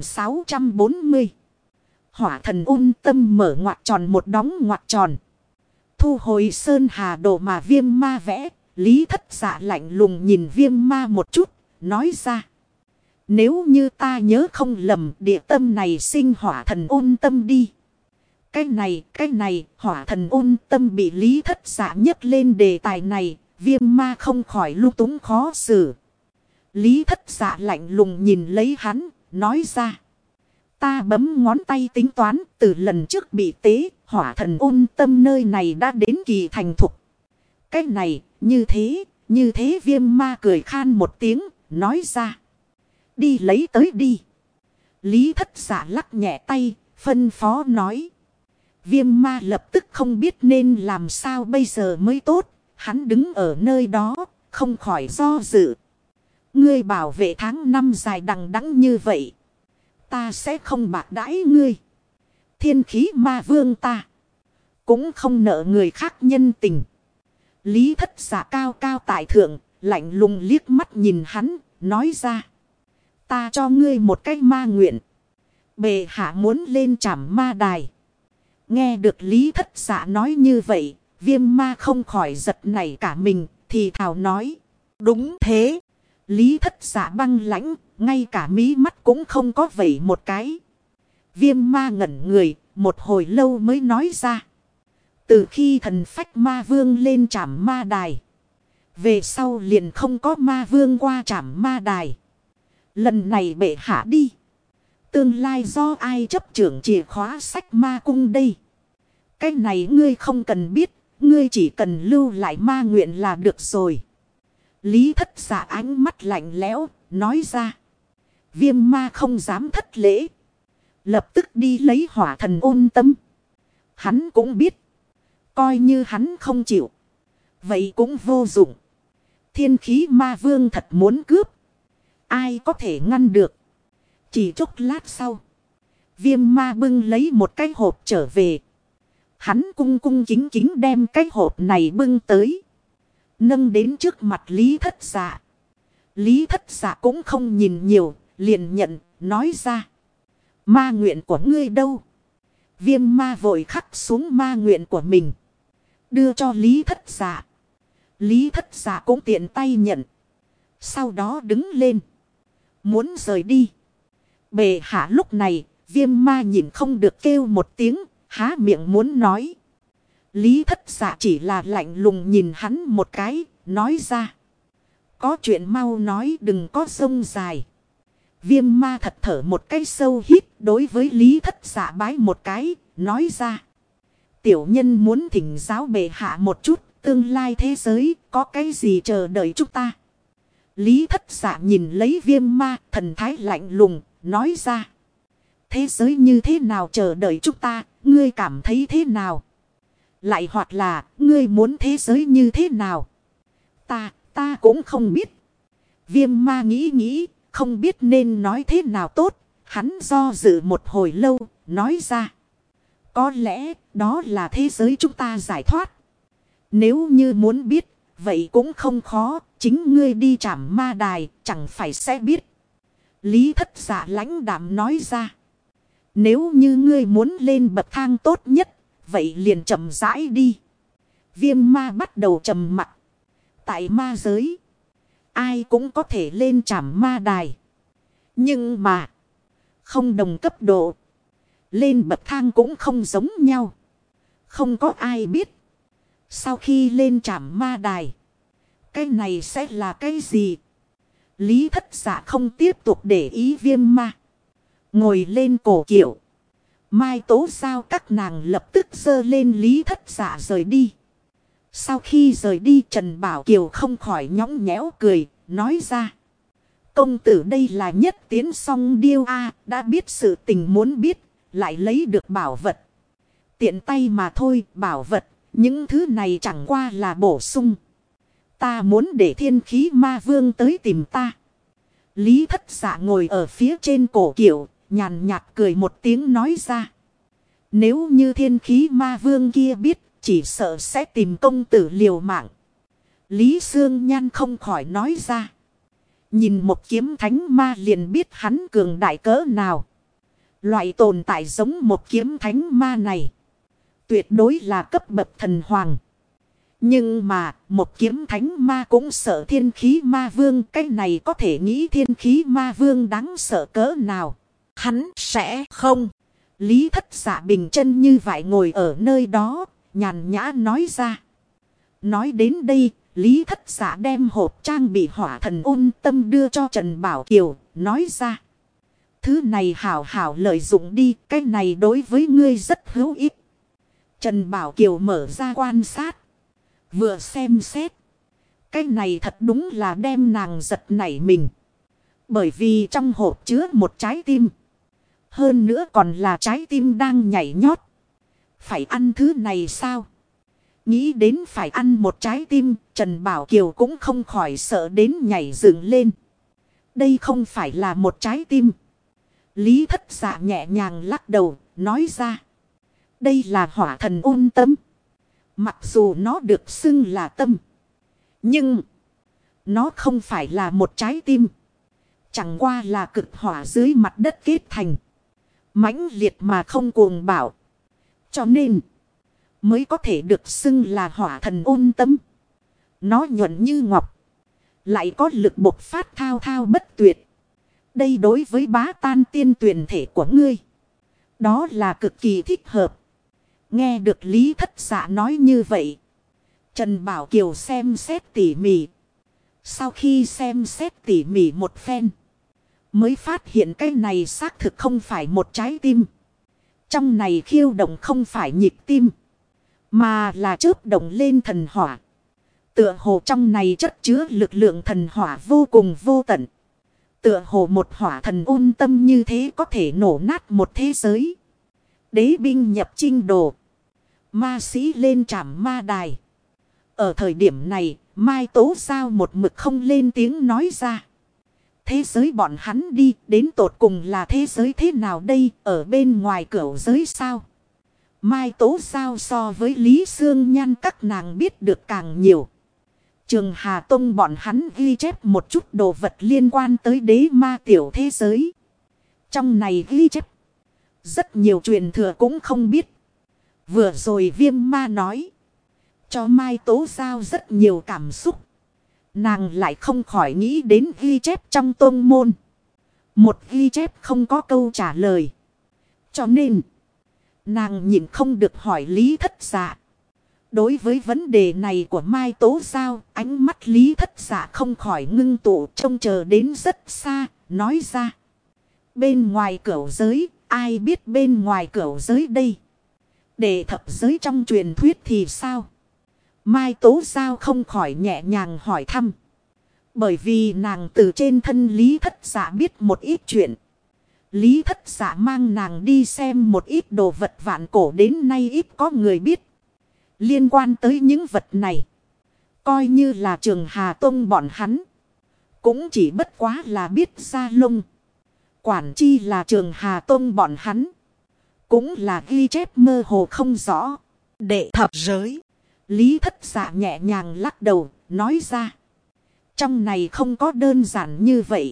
1640. Hỏa thần ôn tâm mở ngoặc tròn một đóng ngoặc tròn. Thu hồi sơn hà đồ mà viêm ma vẽ, Lý Thất Dạ lạnh lùng nhìn viêm ma một chút, nói ra: nếu như ta nhớ không lầm, địa tâm này sinh hỏa thần ôn tâm đi. Cái này, hỏa thần ôn tâm bị Lý Thất Dạ nhấc lên đề tài này, viêm ma không khỏi lung túng khó xử. Lý Thất Dạ lạnh lùng nhìn lấy hắn, nói ra: ta bấm ngón tay tính toán, từ lần trước bị tế, hỏa thần ôn tâm nơi này đã đến kỳ thành thục. Cái này, như thế viêm ma cười khan một tiếng, nói ra: đi lấy tới đi. Lý Thất Dạ lắc nhẹ tay, Phân phó nói. Viêm ma lập tức không biết nên làm sao bây giờ mới tốt. Hắn đứng ở nơi đó, không khỏi do dự. Ngươi bảo vệ tháng năm dài đằng đẵng như vậy. Ta sẽ không bạc đãi ngươi. Thiên khí ma vương ta cũng không nợ người khác nhân tình. Lý Thất Dạ cao cao tại thượng, lạnh lùng liếc mắt nhìn hắn, nói ra. Ta cho ngươi một cái ma nguyện. Bệ hạ muốn lên trảm ma đài. Nghe được Lý Thất Dạ nói như vậy, viêm ma không khỏi giật nảy cả mình, thì thào nói. Đúng thế. Lý Thất Dạ băng lãnh, ngay cả mí mắt cũng không có vẩy một cái. Viêm ma ngẩn người, một hồi lâu mới nói ra. Từ khi thần phách ma vương lên trảm ma đài, về sau liền không có ma vương qua trảm ma đài. Lần này bệ hạ đi. Tương lai do ai chấp trưởng chìa khóa sách ma cung đây? Cái này ngươi không cần biết, ngươi chỉ cần lưu lại ma nguyện là được rồi. Lý Thất Dạ ánh mắt lạnh lẽo, nói ra. Viêm ma không dám thất lễ. Lập tức đi lấy hỏa thần ôn tâm. Hắn cũng biết. Coi như hắn không chịu. Vậy cũng vô dụng. Thiên khí ma vương thật muốn cướp. Ai có thể ngăn được. Chỉ chốc lát sau. Viêm ma bưng lấy một cái hộp trở về. Hắn cung cung kính kính đem cái hộp này bưng tới. Nâng đến trước mặt Lý Thất Dạ. Lý Thất Dạ cũng không nhìn nhiều. Liền nhận, nói ra. Ma nguyện của ngươi đâu? Viêm ma vội khắc xuống ma nguyện của mình. Đưa cho Lý Thất Dạ. Lý Thất Dạ cũng tiện tay nhận. Sau đó đứng lên. Muốn rời đi. Bệ hạ lúc này, viêm ma nhìn không được kêu một tiếng, há miệng muốn nói. Lý Thất Dạ chỉ là lạnh lùng nhìn hắn một cái, nói ra. Có chuyện mau nói, đừng có sông dài. Viêm ma thật thở một cái sâu hít, đối với Lý Thất Dạ bái một cái, nói ra. Tiểu nhân muốn thỉnh giáo bệ hạ một chút, tương lai thế giới có cái gì chờ đợi chúng ta. Lý Thất Dạ nhìn lấy viêm ma, thần thái lạnh lùng, nói ra. Thế giới như thế nào chờ đợi chúng ta, ngươi cảm thấy thế nào? Lại hoặc là, ngươi muốn thế giới như thế nào? Ta cũng không biết. Viêm ma nghĩ, không biết nên nói thế nào tốt. Hắn do dự một hồi lâu, nói ra. Có lẽ, đó là thế giới chúng ta giải thoát. Nếu như muốn biết, vậy cũng không khó. Chính ngươi đi trảm ma đài, chẳng phải sẽ biết. Lý Thất Dạ lãnh đạm nói ra. Nếu như ngươi muốn lên bậc thang tốt nhất, vậy liền chậm rãi đi. Viêm ma bắt đầu trầm mặc. Tại ma giới, ai cũng có thể lên trảm ma đài. Nhưng mà, không đồng cấp độ. Lên bậc thang cũng không giống nhau. Không có ai biết. Sau khi lên trảm ma đài, cái này sẽ là cái gì? Lý Thất Dạ không tiếp tục để ý viêm ma. Ngồi lên cổ kiệu. Mai Tố Giao các nàng lập tức giơ lên Lý Thất Dạ rời đi. Sau khi rời đi, Trần Bảo Kiều không khỏi nhõng nhẽo cười, nói ra. Công tử đây là nhất tiến song điêu a, đã biết sự tình muốn biết, lại lấy được bảo vật. Tiện tay mà thôi, bảo vật, những thứ này chẳng qua là bổ sung. Ta muốn để thiên khí ma vương tới tìm ta. Lý Thất Dạ ngồi ở phía trên cổ kiệu, nhàn nhạt cười một tiếng nói ra. Nếu như thiên khí ma vương kia biết, chỉ sợ sẽ tìm công tử liều mạng. Lý Sương Nhan không khỏi nói ra. Nhìn một kiếm thánh ma liền biết hắn cường đại cỡ nào. Loại tồn tại giống một kiếm thánh ma này, tuyệt đối là cấp bậc thần hoàng. Nhưng mà, một kiếm thánh ma cũng sợ thiên khí ma vương. Cái này có thể nghĩ thiên khí ma vương đáng sợ cỡ nào. Hắn sẽ không. Lý Thất Dạ bình chân như vậy ngồi ở nơi đó, nhàn nhã nói ra. Nói đến đây, Lý Thất Dạ đem hộp trang bị hỏa thần ôn tâm đưa cho Trần Bảo Kiều, nói ra. Thứ này hảo hảo lợi dụng đi, cái này đối với ngươi rất hữu ích. Trần Bảo Kiều mở ra quan sát. Vừa xem xét. Cái này thật đúng là đem nàng giật nảy mình. Bởi vì trong hộp chứa một trái tim. Hơn nữa còn là trái tim đang nhảy nhót. Phải ăn thứ này sao? Nghĩ đến phải ăn một trái tim, Trần Bảo Kiều cũng không khỏi sợ đến nhảy dựng lên. Đây không phải là một trái tim. Lý Thất Dạ nhẹ nhàng lắc đầu, nói ra. Đây là hỏa thần ôn tâm. Mặc dù nó được xưng là tâm, nhưng nó không phải là một trái tim. Chẳng qua là cực hỏa dưới mặt đất kết thành. Mãnh liệt mà không cuồng bạo. Cho nên mới có thể được xưng là hỏa thần ôn tâm. Nó nhuận như ngọc, lại có lực bộc phát thao thao bất tuyệt. Đây đối với bá tan tiên tuyển thể của ngươi, đó là cực kỳ thích hợp. Nghe được Lý Thất Dạ nói như vậy, Trần Bảo Kiều xem xét tỉ mỉ. Sau khi xem xét tỉ mỉ một phen, mới phát hiện cái này xác thực không phải một trái tim. Trong này khiêu động không phải nhịp tim, mà là chớp động lên thần hỏa. Tựa hồ trong này chất chứa lực lượng thần hỏa vô cùng vô tận. Tựa hồ một hỏa thần ôn tâm như thế có thể nổ nát một thế giới. Đế binh nhập chinh đồ, ma sĩ lên trảm ma đài. Ở thời điểm này, Mai Tố Giao một mực không lên tiếng nói ra. Thế giới bọn hắn đi đến tột cùng là thế giới thế nào đây, ở bên ngoài cửu giới sao? Mai Tố Giao so với Lý Sương Nhan các nàng biết được càng nhiều. Trường Hà Tông bọn hắn ghi chép một chút đồ vật liên quan tới đế ma tiểu thế giới. Trong này ghi chép rất nhiều truyền thừa cũng không biết. Vừa rồi Viêm Ma nói cho Mai Tố Giao rất nhiều cảm xúc. Nàng lại không khỏi nghĩ đến ghi chép trong tôn môn. Một ghi chép không có câu trả lời. Cho nên nàng nhịn không được hỏi Lý Thất Dạ. Đối với vấn đề này của Mai Tố Giao, ánh mắt Lý Thất Dạ không khỏi ngưng tụ, trông chờ đến rất xa, nói ra. Bên ngoài cửu giới, ai biết bên ngoài cửu giới đây? Để thập giới trong truyền thuyết thì sao? Mai Tố Giao không khỏi nhẹ nhàng hỏi thăm. Bởi vì nàng từ trên thân Lý Thất Dạ biết một ít chuyện. Lý Thất Dạ mang nàng đi xem một ít đồ vật vạn cổ đến nay ít có người biết. Liên quan tới những vật này, coi như là Trường Hà Tông bọn hắn, cũng chỉ bất quá là biết ra lông. Quản chi là Trường Hà Tông bọn hắn, cũng là ghi chép mơ hồ không rõ. Đệ thập giới, Lý Thất Dạ nhẹ nhàng lắc đầu, nói ra. Trong này không có đơn giản như vậy.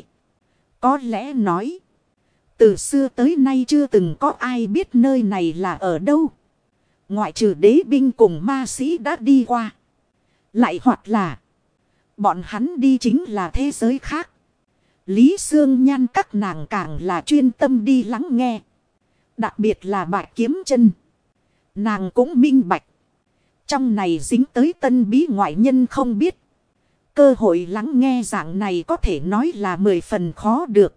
Có lẽ nói, từ xưa tới nay chưa từng có ai biết nơi này là ở đâu. Ngoại trừ đế binh cùng ma sĩ đã đi qua. Lại hoặc là bọn hắn đi chính là thế giới khác. Lý Sương Nhan các nàng càng là chuyên tâm đi lắng nghe. Đặc biệt là Bạch Kiếm Chân, nàng cũng minh bạch. Trong này dính tới tân bí ngoại nhân không biết. Cơ hội lắng nghe dạng này có thể nói là 10 phần khó được.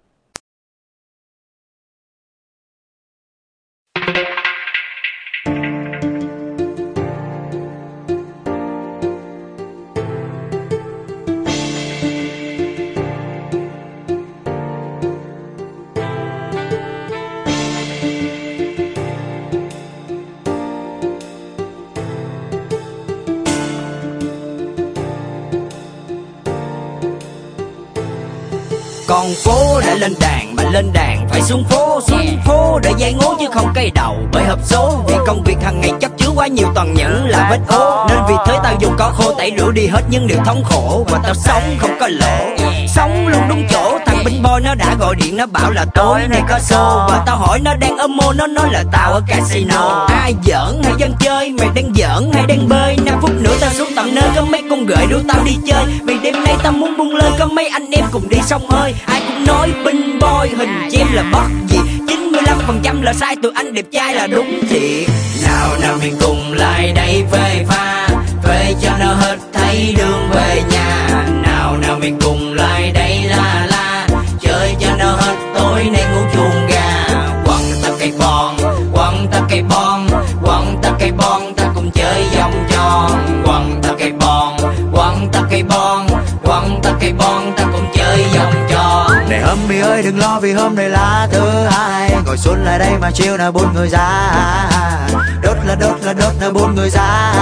Con phố đã lên đàn, mà lên đàn phải xuống phố để giải ngố chứ không cây đầu bởi hợp số. Vì công việc hàng ngày chấp chứa quá nhiều toàn những là vết ố, nên vì thế tao dùng có khô tẩy rửa đi hết những điều thống khổ. Và tao sống không có lỗ, sống luôn đúng chỗ. Thằng binh boy nó đã gọi điện, nó bảo là tối nay có show. Và tao hỏi nó đang ở mô, nó nói là tao ở casino. Ai giỡn hay dân chơi, mày đang giỡn hay đang bơi? 5 phút nữa tao xuống tận nơi, có mấy con gửi rủ tao đi chơi. Vì đêm nay tao muốn buông lơi, có mấy anh em cùng đi sông hơi. Ai cũng nói binh boy hình chim là bất gì, 95% là sai, tụi anh đẹp trai là đúng thiệt. Nào mình cùng lại đây phê pha, phê cho nó hết thấy đường về nhà. Nào mình cùng lại đây la, chơi cho nó hết tối nay ngủ chuồng gà. Quăng ta cây bon, quăng ta cây bon, quăng ta cây bon, ta cùng chơi vòng tròn. Quăng ta cây bon, quăng ta cây bon, quăng ta cây bon, ta cùng chơi vòng tròn. Này homie ơi đừng lo vì hôm nay là thứ hai, ngồi xuống lại đây mà chiêu nào bốn người ra. Đốt là bốn người ra.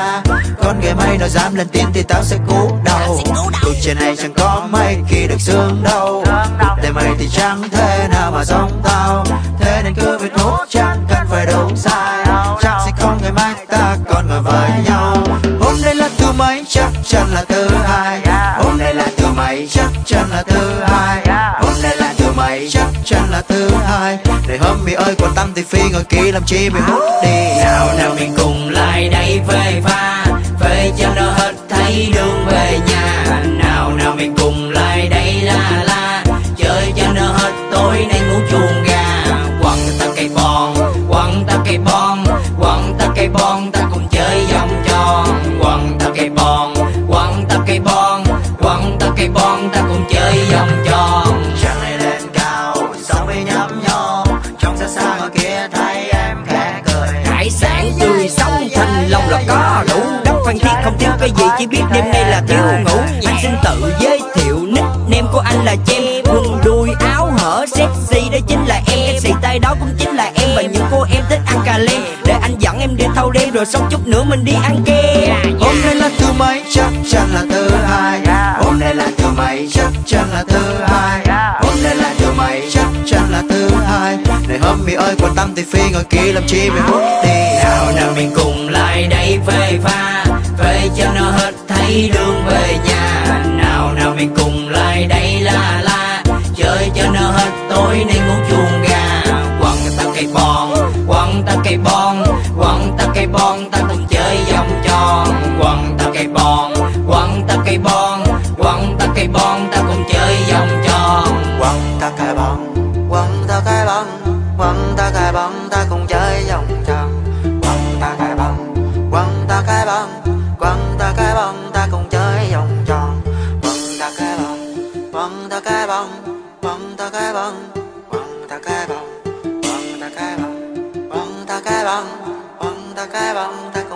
Con ghẻ mây nó dám lên tiếng thì tao sẽ cú đầu. Cuộc trên này chẳng có mấy kỳ được sương đâu. Để mày thì chẳng thể nào mà giống tao. Thế nên cứ việc nốt chẳng cần phải đúng sai. Chắc sẽ không ngày mai ta còn ngồi với nhau. Hôm nay là thứ mấy chắc chắn là thứ hai. Hôm nay là thứ mấy chắc chắn là thứ hai. Hôm nay là thứ mấy chắc chắn là thứ hai. Này homie ơi còn tâm thì phi ngồi kia làm chi mày hút đi. Nào nào mình cùng lại đây phê pha, phê cho nó hết thấy đường về nhà. Nào nào mình cùng lại đây la la, chơi cho nó hết tối nay ngủ chuồng gà. Quăng ta cây bon, quăng ta cây bon, quăng ta cây bon, ta cùng chơi vòng tròn. Quăng ta cây bon, quăng ta cây bon, quăng ta cây bon, ta cùng chơi vòng tròn. Trăng này lên cao, sóng bay nhấp nhô, trong xa xa ngoài kia thấy em khẽ cười. Hải sản tươi sống thanh long là có đủ. Đất Phan Thiết không thiếu cái gì, chỉ biết đêm nay là thiếu ngủ. Anh xin tự giới thiệu nickname của anh là Chem. Quần đùi áo hở sexy đó chính là em. Cái xì tay đó cũng chính là em. Và những cô em thích ăn cà lem, để anh dẫn em đi thâu đêm, rồi xong chút nữa mình đi ăn kem. Hôm nay là thứ mấy chắc chắn là thứ hai. Hôm nay là thứ mấy chắc chắn là thứ hai. Hôm nay là thứ mấy chắc chắn là thứ hai. Này homie ơi quan tâm thì phi ngồi kia làm chi mày hút đi. Nào nào mình cùng lại đây phê pha, phê cho nó hết thấy đường về nhà. Nào nào mình cùng lại đây la la, chơi cho nó hết tối nay ngủ chuồng gà. Quăng ta cây bon, quăng ta cây bon, quăng ta cây bon, ta cùng chơi vòng tròn. Quăng ta cây bon, quăng ta cây bon, quăng ta cây bon, ta cùng chơi vòng tròn. Quăng ta cái bóng, quăng ta cái bóng, quăng ta cái bóng, ta cùng chơi vòng tròn. Quăng ta cái bóng, quăng ta cái bóng, quăng ta cái bóng, ta cùng chơi vòng tròn. Quăng ta cái bóng, quăng ta cái bóng, quăng ta cái bóng, quăng ta cái bóng, quăng ta cái bóng, quăng ta cái bóng, quăng ta cái bóng, ta